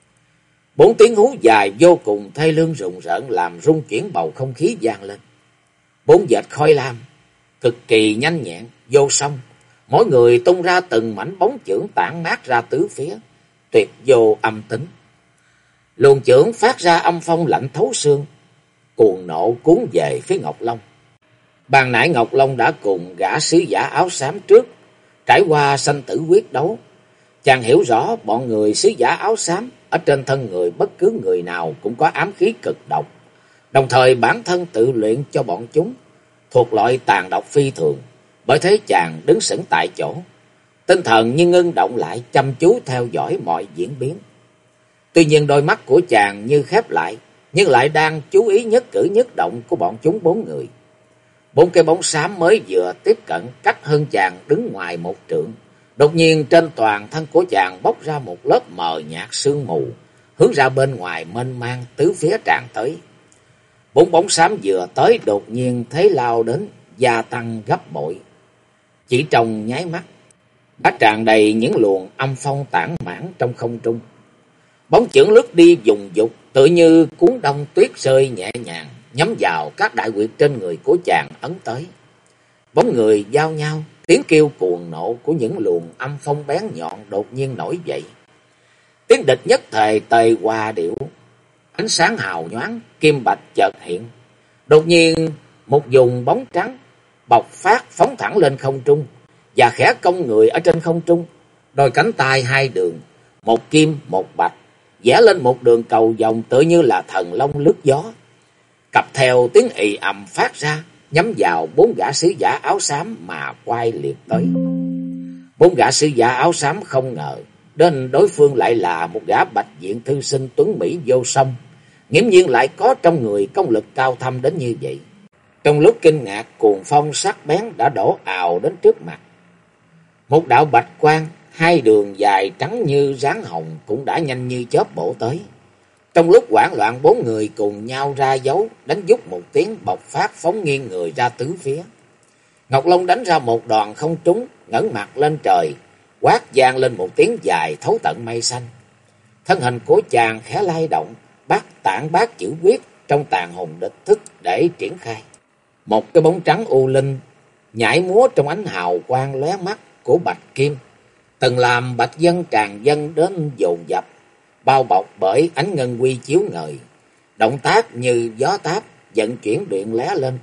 Bốn tiếng hú dài vô cùng thê lương rùng rợn làm rung chuyển bầu không khí vang lên. Bốn vệt khói lam cực kỳ nhanh nhẹn vô song, mỗi người tung ra từng mảnh bóng chưởng tản mát ra tứ phía, tuyệt vô âm tính. Luồng chưởng phát ra âm phong lạnh thấu xương, cuồng nộ cuốn về phía Ngọc Long. Ban nãy Ngọc Long đã cùng gã sứ giả áo xám trước trải qua sanh tử quyết đấu. Chàng hiểu rõ bọn người sứ giả áo xám ở trên thân người bất cứ người nào cũng có ám khí cực độc, đồng thời bản thân tự luyện cho bọn chúng thuộc loại tàn độc phi thường. Bởi thế chàng đứng sững tại chỗ, tinh thần như ngưng động lại, chăm chú theo dõi mọi diễn biến. Tuy nhiên đôi mắt của chàng như khép lại, nhưng lại đang chú ý nhất cử nhất động của bọn chúng bốn người. Bốn cái bóng xám mới vừa tiếp cận cách hơn chàng đứng ngoài một trượng. Đột nhiên trên toàn thân của chàng bốc ra một lớp mờ nhạt sương mù, hướng ra bên ngoài mênh mang tứ phía tràn tới. Bốn bóng xám vừa tới đột nhiên thế lao đến, gia tăng gấp bội. Chỉ trong nháy mắt đã tràn đầy những luồng âm phong tản mãn trong không trung. Bóng chưởng lướt đi dùng dục, tự như cuốn đông tuyết rơi nhẹ nhàng, nhắm vào các đại huyệt trên người của chàng ấn tới. Bóng người giao nhau, tiếng kêu cuồng nộ của những luồng âm phong bén nhọn đột nhiên nổi dậy. Tiếng địch nhất thời tề hòa điệu, ánh sáng hào nhoáng, kim bạch chợt hiện. Đột nhiên một vùng bóng trắng bộc phát phóng thẳng lên không trung và khẽ cong người ở trên không trung. Đôi cánh tay hai đường, một kim một bạch, vẽ lên một đường cầu vòng tựa như là thần long lướt gió. Cặp theo tiếng ì ầm phát ra, nhắm vào bốn gã sứ giả áo xám mà quay liệt tới. Bốn gã sứ giả áo xám không ngờ đến đối phương lại là một gã bạch diện thư sinh tuấn mỹ vô song, nghiễm nhiên lại có trong người công lực cao thâm đến như vậy. Trong lúc kinh ngạc, cuồng phong sắc bén đã đổ ào đến trước mặt. Một đạo bạch quang, hai đường dài trắng như ráng hồng cũng đã nhanh như chớp bổ tới. Trong lúc hoảng loạn, bốn người cùng nhau ra dấu, đánh vút một tiếng bộc phát phóng nghiêng người ra tứ phía. Ngọc Long đánh ra một đòn không trúng, ngẩng mặt lên trời, quát vang lên một tiếng dài thấu tận mây xanh. Thân hình của chàng khẽ lay động, tản bát chữ quyết trong tàn hồn địch thức để triển khai. Một cái bóng trắng u linh nhảy múa trong ánh hào quang lóe mắt của bạch kim, từng làm bạch dân tràn dân đến dồn dập, bao bọc bởi ánh ngân quy chiếu ngời. Động tác như gió táp, vận chuyển điện lóe lên.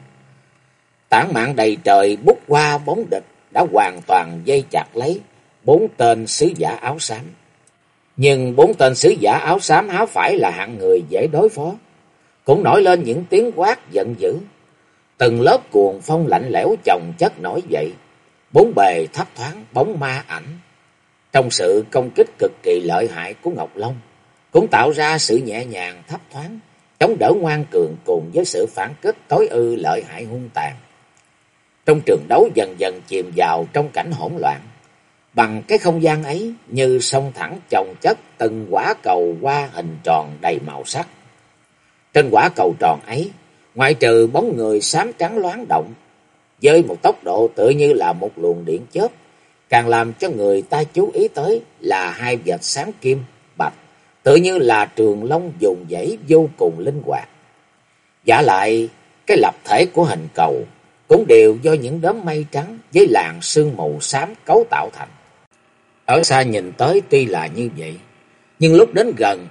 Tản mạn đầy trời bút qua bóng địch đã hoàn toàn dây chặt lấy bốn tên sứ giả áo xám. Nhưng bốn tên sứ giả áo xám há phải là hạng người dễ đối phó. Cũng nổi lên những tiếng quát giận dữ. Từng lớp cuồng phong lạnh lẽo chồng chất nổi dậy, bốn bề thấp thoáng bóng ma ảnh. Trong sự công kích cực kỳ lợi hại của Ngọc Long, cũng tạo ra sự nhẹ nhàng thấp thoáng, chống đỡ ngoan cường cùng với sự phản kích tối ư lợi hại hung tàn. Trong trường đấu dần dần chìm vào trong cảnh hỗn loạn. Bằng cái không gian ấy như sông thẳng chồng chất từng quả cầu hoa hình tròn đầy màu sắc. Trên quả cầu tròn ấy, ngoại trừ bóng người xám trắng loáng động, với một tốc độ tựa như là một luồng điện chớp, càng làm cho người ta chú ý tới là hai vệt sáng kim, bạch, tựa như là trường long dùng dãy vô cùng linh hoạt. Giả lại, cái lập thể của hình cầu cũng đều do những đốm mây trắng với làn sương mù xám cấu tạo thành. Ở xa nhìn tới tuy là như vậy, nhưng lúc đến gần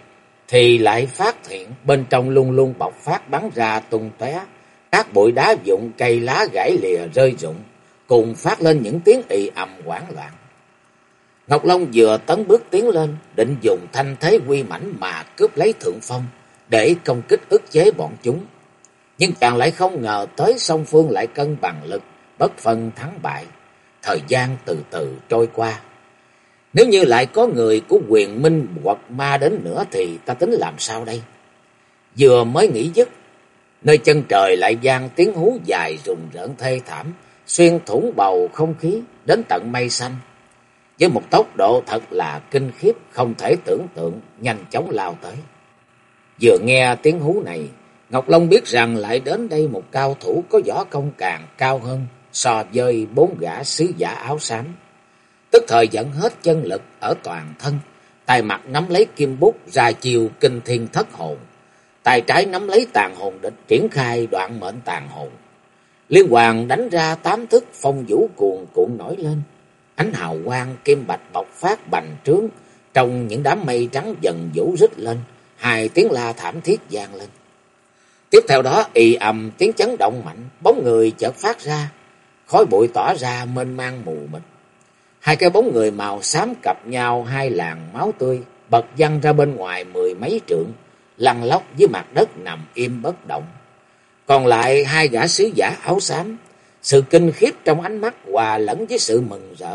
thì lại phát hiện bên trong luôn luôn bộc phát bắn ra tung tóe các bụi đá vụn, cây lá gãy lìa rơi rụng, cùng phát lên những tiếng ì ầm hoảng loạn. Ngọc Long vừa tấn bước tiến lên, định dùng thanh thế uy mãnh mà cướp lấy thượng phong để công kích ức chế bọn chúng. Nhưng chàng lại không ngờ tới song phương lại cân bằng lực, bất phân thắng bại. Thời gian từ từ trôi qua. Nếu như lại có người của Huyền Minh hoặc Ma đến nữa thì ta tính làm sao đây? Vừa mới nghĩ dứt, nơi chân trời lại vang tiếng hú dài rùng rợn thê thảm, xuyên thủng bầu không khí đến tận mây xanh. Với một tốc độ thật là kinh khiếp, không thể tưởng tượng, nhanh chóng lao tới. Vừa nghe tiếng hú này, Ngọc Long biết rằng lại đến đây một cao thủ có võ công càng cao hơn so với 4 gã sứ giả áo xám. Tức thời dẫn hết chân lực ở toàn thân, tay mặt nắm lấy kim bút ra chiều kinh thiên thất hồn, tay trái nắm lấy tàn hồn địch triển khai đoạn mệnh tàn hồn. Liên hoàn đánh ra 8 thức phong vũ cuồn cuộn nổi lên, ánh hào quang kim bạch bộc phát bành trướng, trong những đám mây trắng dần vũ rít lên, 2 tiếng la thảm thiết vang lên. Tiếp theo đó ì ầm tiếng chấn động mạnh, bóng người chợt phát ra, khói bụi tỏa ra mênh mang mù mịt. 2 cái bóng người màu xám cặp nhau, 2 làn máu tươi bật văng ra bên ngoài 10 mấy trượng, lăn lóc dưới mặt đất nằm im bất động. Còn lại 2 gã sứ giả áo xám, sự kinh khiếp trong ánh mắt hòa lẫn với sự mừng rỡ,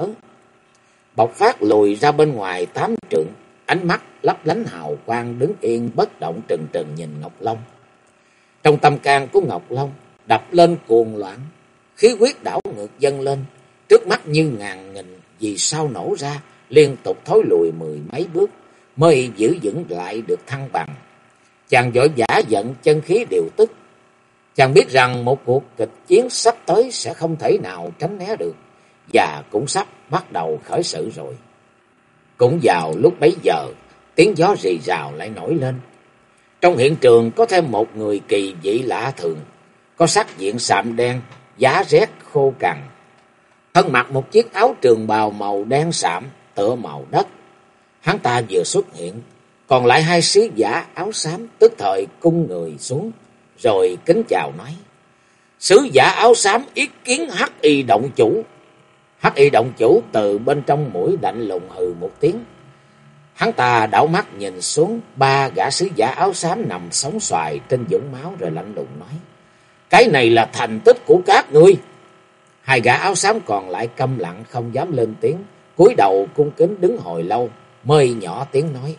bộc phát lùi ra bên ngoài 8 trượng, ánh mắt lấp lánh hào quang, đứng yên bất động trừng trừng nhìn Ngọc Long. Trong tâm can của Ngọc Long đập lên cuồng loạn, khí huyết đảo ngược dâng lên, trước mắt như ngàn nghìn vì sao nổ ra, liên tục thối lùi 10 mấy bước mới giữ vững lại được thăng bằng. Chàng vội vã giận chân khí điều tức. Chàng biết rằng một cuộc kịch chiến sắp tới sẽ không thể nào tránh né được, và cũng sắp bắt đầu khởi sự rồi. Cũng vào lúc bấy giờ, tiếng gió rì rào lại nổi lên. Trong hiện trường có thêm một người kỳ dị lạ thường, có sắc diện sạm đen, giá rét khô cằn, thân mặc một chiếc áo trường bào màu đen sạm tựa màu đất. Hắn ta vừa xuất hiện, còn lại 2 sứ giả áo xám tức thời cung người xuống, rồi kính chào nói: "Sứ giả áo xám ý kiến Hắc Y động chủ." Hắc Y động chủ từ bên trong mũi lạnh lùng hừ một tiếng. Hắn ta đảo mắt nhìn xuống 3 gã sứ giả áo xám nằm sóng xoài trên vũng máu, rồi lạnh lùng nói: "Cái này là thành tích của các ngươi." 2 gã áo xám còn lại câm lặng không dám lên tiếng, cúi đầu cung kính đứng hồi lâu mới nhỏ tiếng nói: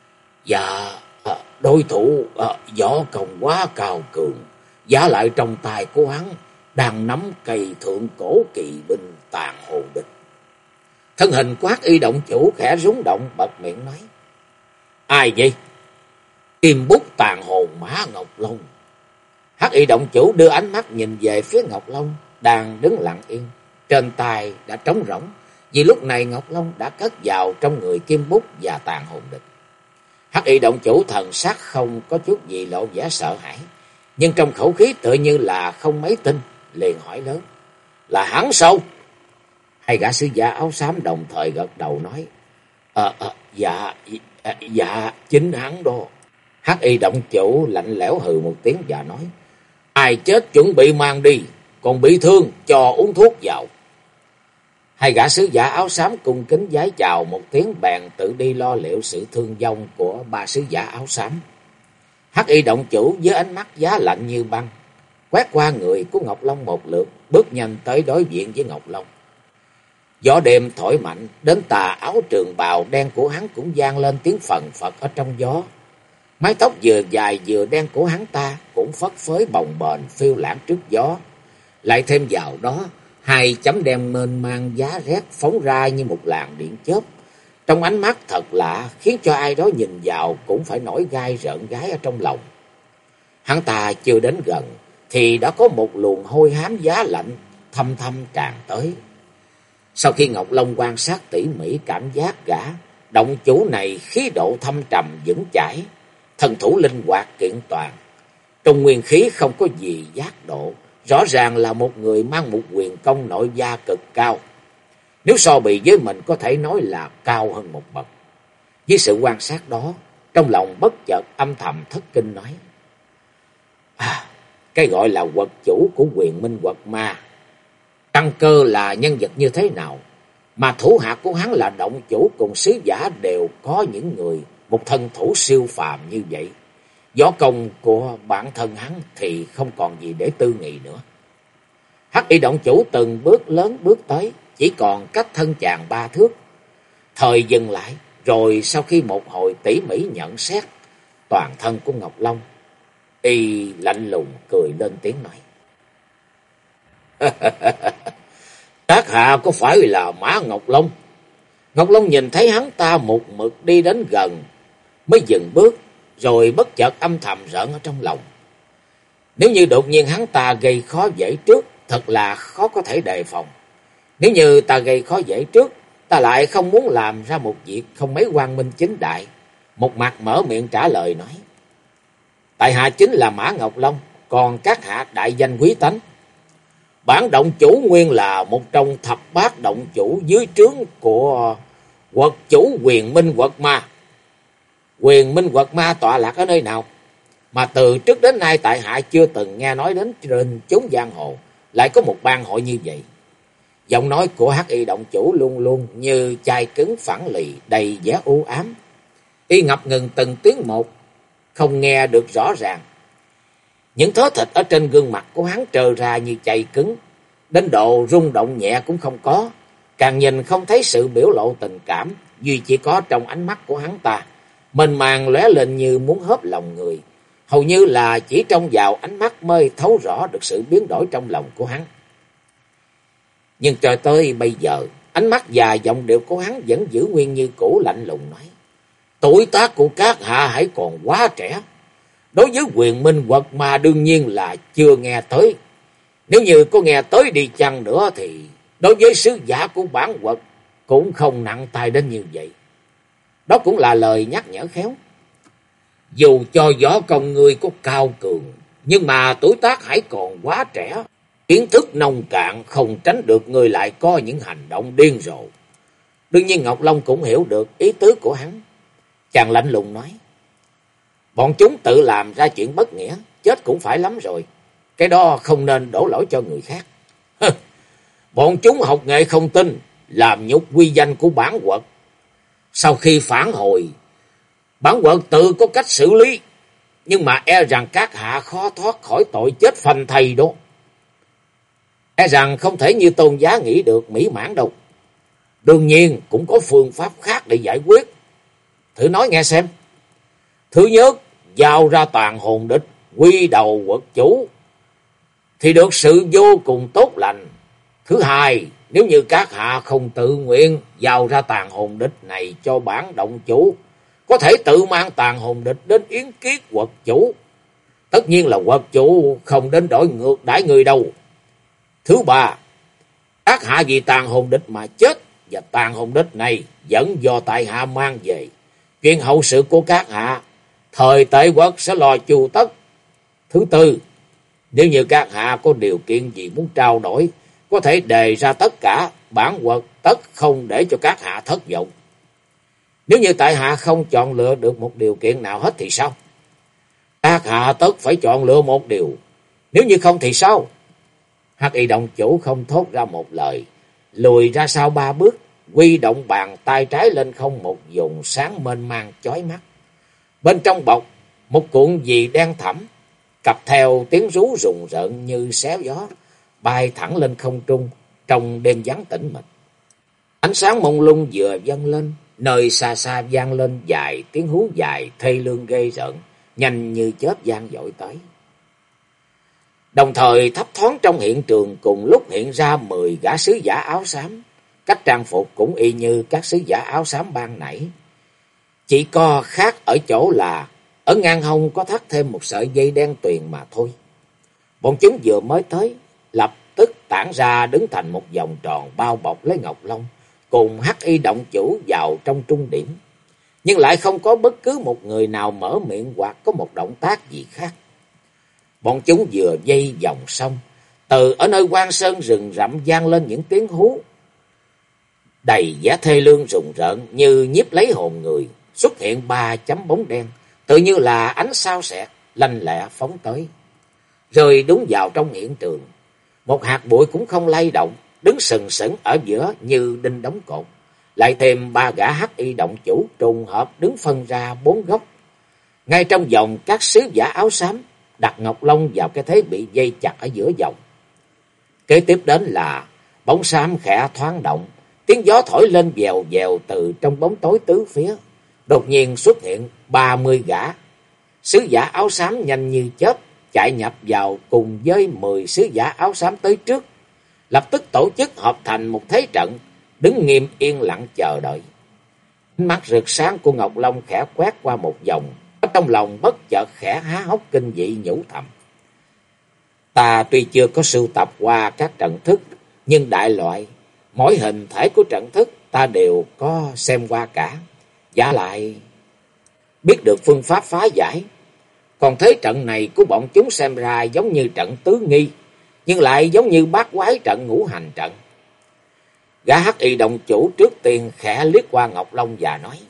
"Dạ, đối thủ võ công quá cao cường, giá lại trong tay của hắn đang nắm cây thượng cổ kỳ binh tàn hồn địch." Thân hình Quát Y động chủ khẽ rúng động, bật miệng nói: "Ai vậy?" "Kim bút tàn hồn Mã Ngọc Long." Hắc Y động chủ đưa ánh mắt nhìn về phía Ngọc Long đang đứng lặng yên, trên tay đã trống rỗng, vì lúc này Ngọc Long đã cất vào trong người kim bút và tàn hồn địch. Hắc Y động chủ thần sắc không có chút gì lộ vẻ sợ hãi, nhưng trong khẩu khí tựa như là không mấy tin, liền hỏi lớn: "Là hắn sao?" 2 gã sứ giả áo xám đồng thời gật đầu nói: Dạ, chính hắn đó." Hắc Y động chủ lạnh lẽo hừ một tiếng và nói: "Ai chết chuẩn bị mang đi, còn bị thương cho uống thuốc vào." 2 gã sứ giả áo xám cung kính vái chào một tiếng, bèn tự đi lo liệu sự thương vong của 3 sứ giả áo xám. Hắc Y động chủ với ánh mắt giá lạnh như băng quét qua người của Ngọc Long một lượt, bước nhanh tới đối diện với Ngọc Long. Gió đêm thổi mạnh, đến tà áo trường bào đen của hắn cũng vang lên tiếng phần phật ở trong gió. Mái tóc vừa dài vừa đen của hắn ta cũng phất phới bồng bềnh phiêu lãng trước gió. Lại thêm vào đó 2 chấm đen mênh mang giá rét phóng ra như một làn điện chớp, trong ánh mắt thật lạ, khiến cho ai đó nhìn vào cũng phải nổi gai rợn gáy ở trong lòng. Hắn ta chưa đến gần thì đã có một luồng hôi hám giá lạnh thâm thâm tràn tới. Sau khi Ngọc Long quan sát tỉ mỉ, cảm giác gã động chủ này khí độ thâm trầm vững chãi, thần thủ linh hoạt kiện toàn, trong nguyên khí không có gì giác độ, rõ ràng là một người mang một quyền công nội gia cực cao. Nếu so bì với mình có thể nói là cao hơn một bậc. Với sự quan sát đó, trong lòng bất chợt âm thầm thất kinh nói: cái gọi là quật chủ của Huyền Minh quật ma, căn cơ là nhân vật như thế nào, mà thủ hạ của hắn là động chủ cùng sứ giả đều có những người một thân thủ siêu phàm như vậy. Võ công của bản thân hắn thì không còn gì để tư nghị nữa. Hắc Y động chủ từng bước lớn bước tới, chỉ còn cách thân chàng 3 thước. Thời dừng lại, rồi sau khi một hồi tỉ mỉ nhận xét toàn thân của Ngọc Long, y lạnh lùng cười lên tiếng nói: các hạ có phải là Mã Ngọc Long? Ngọc Long nhìn thấy hắn ta một mực đi đến gần, mới dừng bước, rồi bất chợt âm thầm rợn ở trong lòng. Nếu như đột nhiên hắn ta gây khó dễ trước, thật là khó có thể đề phòng. Nếu như ta gây khó dễ trước, ta lại không muốn làm ra một việc không mấy quang minh chính đại. Một mặt mở miệng trả lời nói: tại hạ chính là Mã Ngọc Long, còn các hạ đại danh quý tánh. Bản động chủ nguyên là một trong thập bát động chủ dưới trướng của quật chủ Huyền Minh quật ma. Huyền Minh quật ma tọa lạc ở nơi nào, mà từ trước đến nay tại hạ chưa từng nghe nói đến trên chốn giang hồ lại có một bang hội như vậy. Giọng nói của Hắc Y động chủ luôn luôn như chai cứng phẳng lì, đầy vẻ u ám. Y ngập ngừng từng tiếng một, không nghe được rõ ràng. Những thớ thịt ở trên gương mặt của hắn trơ ra như chày cứng, đến độ rung động nhẹ cũng không có, càng nhìn không thấy sự biểu lộ tình cảm, duy chỉ có trong ánh mắt của hắn ta, mênh mang lóe lên như muốn hớp lòng người, hầu như là chỉ trông vào ánh mắt mới thấu rõ được sự biến đổi trong lòng của hắn. Nhưng cho tới bây giờ, ánh mắt và giọng điệu của hắn vẫn giữ nguyên như cũ, lạnh lùng nói: tuổi tác của các hạ hãy còn quá trẻ. Đối với Huyền Minh quật ma đương nhiên là chưa nghe tới. Nếu như có nghe tới đi chăng nữa thì đối với sứ giả của bản quật cũng không nặng tay đến như vậy. Đó cũng là lời nhắc nhở khéo. Dù cho võ công người có cao cường, nhưng mà tuổi tác hãy còn quá trẻ, kiến thức nông cạn, không tránh được người lại có những hành động điên rồ. Đương nhiên Ngọc Long cũng hiểu được ý tứ của hắn. Chàng lạnh lùng nói: bọn chúng tự làm ra chuyện bất nghĩa, chết cũng phải lắm rồi. Cái đó không nên đổ lỗi cho người khác. Bọn chúng học nghệ không tin, làm nhục uy danh của bản quật. Sau khi phản hồi, bản quật tự có cách xử lý, nhưng mà e rằng các hạ khó thoát khỏi tội chết phanh thây đó. E rằng không thể như tôn giá nghĩ được mỹ mãn đâu. Đương nhiên cũng có phương pháp khác để giải quyết. Thử nói nghe xem. Thứ nhất, giao ra tàn hồn địch, quy đầu quật chủ, thì được sự vô cùng tốt lành. Thứ hai, nếu như các hạ không tự nguyện giao ra tàn hồn địch này cho bản động chủ, có thể tự mang tàn hồn địch đến yến kiết quật chủ. Tất nhiên là quật chủ không đến đổi ngược đãi người đâu. Thứ ba, các hạ vì tàn hồn địch mà chết, và tàn hồn địch này vẫn do tại hạ mang về. Chuyện hậu sự của các hạ, thời Tệ Quật sẽ lo chu tất. Thứ tư, nếu như các hạ có điều kiện gì muốn trao đổi, có thể đề ra tất cả, bản quật tất không để cho các hạ thất vọng. Nếu như tại hạ không chọn lựa được một điều kiện nào hết thì sao? Các hạ tất phải chọn lựa một điều, nếu như không thì sao? Hắc Y động chủ không thốt ra một lời, lùi ra sau 3 bước, huy động bàn tay trái lên không, một vùng sáng mênh mang chói mắt. Bên trong bọc, một cuộn gì đen thẫm, cặp theo tiếng rú rùng rợn như xé gió, bay thẳng lên không trung trong đêm vắng tĩnh mịch. Ánh sáng mông lung vừa dâng lên, nơi xa xa vang lên vài tiếng hú dài thê lương ghê rợn, nhanh như chớp vang dội tới. Đồng thời thấp thoáng trong hiện trường cùng lúc hiện ra 10 gã sứ giả áo xám, cách trang phục cũng y như các sứ giả áo xám ban nãy. Chỉ có khác ở chỗ là ở ngang hông có thắt thêm một sợi dây đen tuyền mà thôi. Bọn chúng vừa mới tới, lập tức tản ra đứng thành một vòng tròn bao bọc lấy Ngọc Long cùng Hắc Y động chủ vào trong trung điểm, nhưng lại không có bất cứ một người nào mở miệng hoặc có một động tác gì khác. Bọn chúng vừa dây vòng xong, từ ở nơi hoang sơn rừng rậm vang lên những tiếng hú đầy vẻ thê lương rùng rợn như nhiếp lấy hồn người, xuất hiện 3 chấm bóng đen, tự như là ánh sao xẹt, lanh lẹ phóng tới. Rơi đúng vào trong hiện trường, một hạt bụi cũng không lay động, đứng sừng sững ở giữa như đinh đóng cột. Lại thêm 3 gã hắc y động chủ trùng hợp đứng phân ra 4 góc. Ngay trong vòng các sứ giả áo xám, đặt Ngọc Long vào cái thế bị dây chặt ở giữa vòng. Kế tiếp đến là bóng xám khẽ thoáng động, tiếng gió thổi lên vèo vèo từ trong bóng tối tứ phía. Đột nhiên xuất hiện 30 gã sứ giả áo xám nhanh như chớp, chạy nhập vào cùng với 10 sứ giả áo xám tới trước, lập tức tổ chức hợp thành một thế trận, đứng nghiêm yên lặng chờ đợi. Ánh mắt rực sáng của Ngọc Long khẽ quét qua một vòng, trong lòng bất chợt khẽ há hốc kinh dị nhủ thầm. Ta tuy chưa có sưu tập qua các trận thức, nhưng đại loại, mỗi hình thể của trận thức ta đều có xem qua cả. Giả lại biết được phương pháp phá giải. Còn thế trận này của bọn chúng xem ra giống như trận tứ nghi, nhưng lại giống như bát quái trận ngũ hành trận. Gã hắc y động chủ trước tiên khẽ liếc qua Ngọc Long và nói: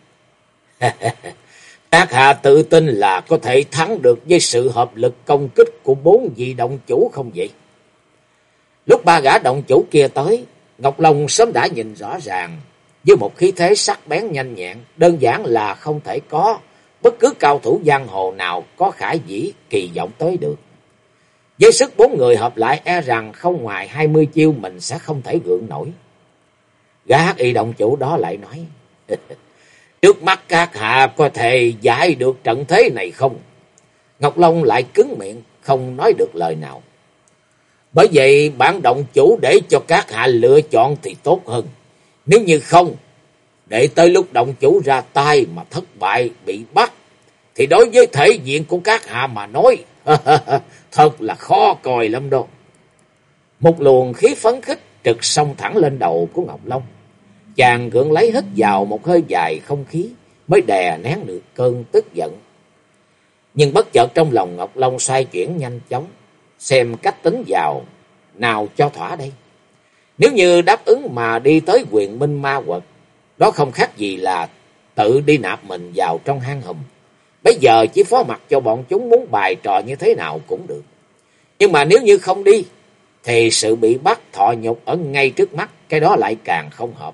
các hạ tự tin là có thể thắng được với sự hợp lực công kích của 4 vị động chủ không vậy? Lúc 3 gã động chủ kia tới, Ngọc Long sớm đã nhìn rõ ràng, với một khí thế sắc bén nhanh nhẹn, đơn giản là không thể có bất cứ cao thủ giang hồ nào có khả dĩ kỳ vọng tới được. Với sức 4 người hợp lại, e rằng không ngoài 20 chiêu mình sẽ không thể gượng nổi. Gã hắc y động chủ đó lại nói: trước mắt các hạ có thể giải được trận thế này không? Ngọc Long lại cứng miệng, không nói được lời nào. Bởi vậy bản động chủ để cho các hạ lựa chọn thì tốt hơn. Nếu như không, để tới lúc động chủ ra tay mà thất bại bị bắt, thì đối với thể diện của các hạ mà nói, thật là khó coi lắm đâu. Một luồng khí phấn khích trực xông thẳng lên đầu của Ngọc Long. Chàng gượng lấy hít vào một hơi dài không khí, mới đè nén được cơn tức giận. Nhưng bất chợt trong lòng Ngọc Long xoay chuyển nhanh chóng, xem cách tính vào nào cho thỏa đây. Nếu như đáp ứng mà đi tới Huyền Minh Ma Quật, đó không khác gì là tự đi nạp mình vào trong hang hùm. Bây giờ chỉ phó mặc cho bọn chúng muốn bài trò như thế nào cũng được. Nhưng mà nếu như không đi, thì sự bị bắt thọ nhục ở ngay trước mắt, cái đó lại càng không hợp.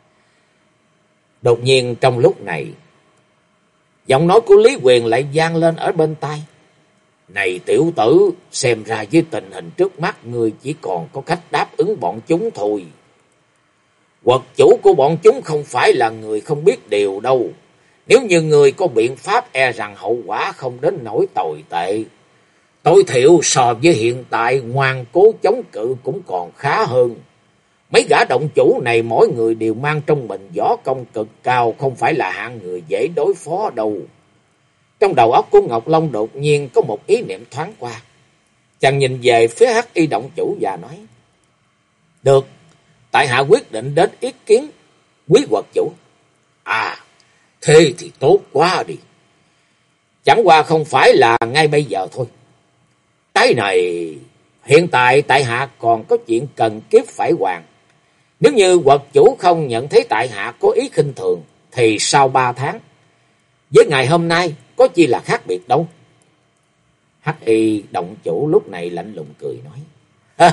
Đột nhiên trong lúc này, giọng nói của Lý Quyền lại vang lên ở bên tai: này tiểu tử, xem ra với tình hình trước mắt ngươi chỉ còn có cách đáp ứng bọn chúng thôi. Quật chủ của bọn chúng không phải là người không biết điều đâu. Nếu như ngươi có biện pháp, e rằng hậu quả không đến nỗi tồi tệ. Tối thiểu so với hiện tại, ngoan cố chống cự cũng còn khá hơn. Mấy gã động chủ này mỗi người đều mang trong mình võ công cực cao, không phải là hạng người dễ đối phó đâu. Trong đầu óc của Ngọc Long đột nhiên có một ý niệm thoáng qua. Chàng nhìn về phía hắc y động chủ và nói: được, tại hạ quyết định đến ý kiến quý quật chủ. À, thế thì tốt quá đi. Chẳng qua không phải là ngay bây giờ thôi. Cái này hiện tại tại hạ còn có chuyện cần kiếp phải hoàn. Nếu như quật chủ không nhận thấy tại hạ có ý khinh thường, thì sau 3 tháng, với ngày hôm nay có chi là khác biệt đâu. Hắc y động chủ lúc này lạnh lùng cười nói: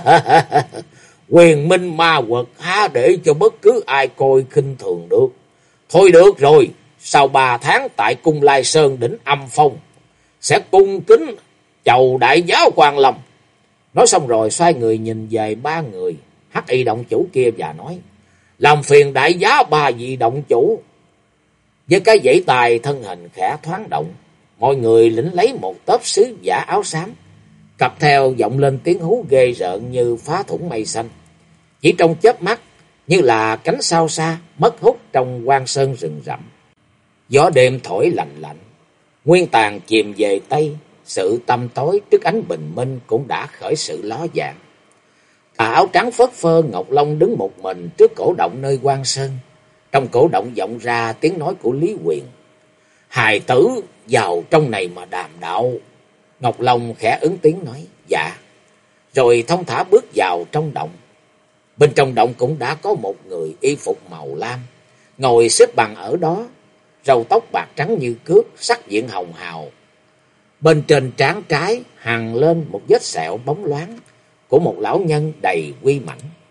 Huyền Minh Ma Quật há để cho bất cứ ai coi khinh thường được. Thôi được rồi, sau 3 tháng tại cung Lai Sơn đỉnh Âm Phong, sẽ cung kính chầu đại giáo Quan Lâm. Nói xong rồi xoay người nhìn về 3 người hắc y động chủ kia và nói: làm phiền đại giá 3 vị động chủ. Với cái dãy tài thân hình khẽ thoáng động, mọi người lĩnh lấy một tốp sứ giả áo xám, cặp theo vọng lên tiếng hú ghê rợn như phá thủng mây xanh. Chỉ trong chớp mắt, như là cánh sao xa mất hút trong hoang sơn rừng rậm. Gió đêm thổi lạnh lạnh, nguyên tàn chìm về Tây. Sự tăm tối trước ánh bình minh cũng đã khởi sự ló dạng. Tà áo trắng phất phơ Ngọc Long đứng một mình trước cổ động nơi hoang sơn. Trong cổ động vọng ra tiếng nói của Lý Quyền: hài tử, vào trong này mà đàm đạo. Ngọc Long khẽ ứng tiếng nói: dạ. Rồi thong thả bước vào trong động. Bên trong động cũng đã có một người y phục màu lam ngồi xếp bằng ở đó. râu tóc bạc trắng như cước, sắc diện hồng hào. Bên trên trán trái hằn lên một vết sẹo bóng loáng của một lão nhân đầy uy mãnh.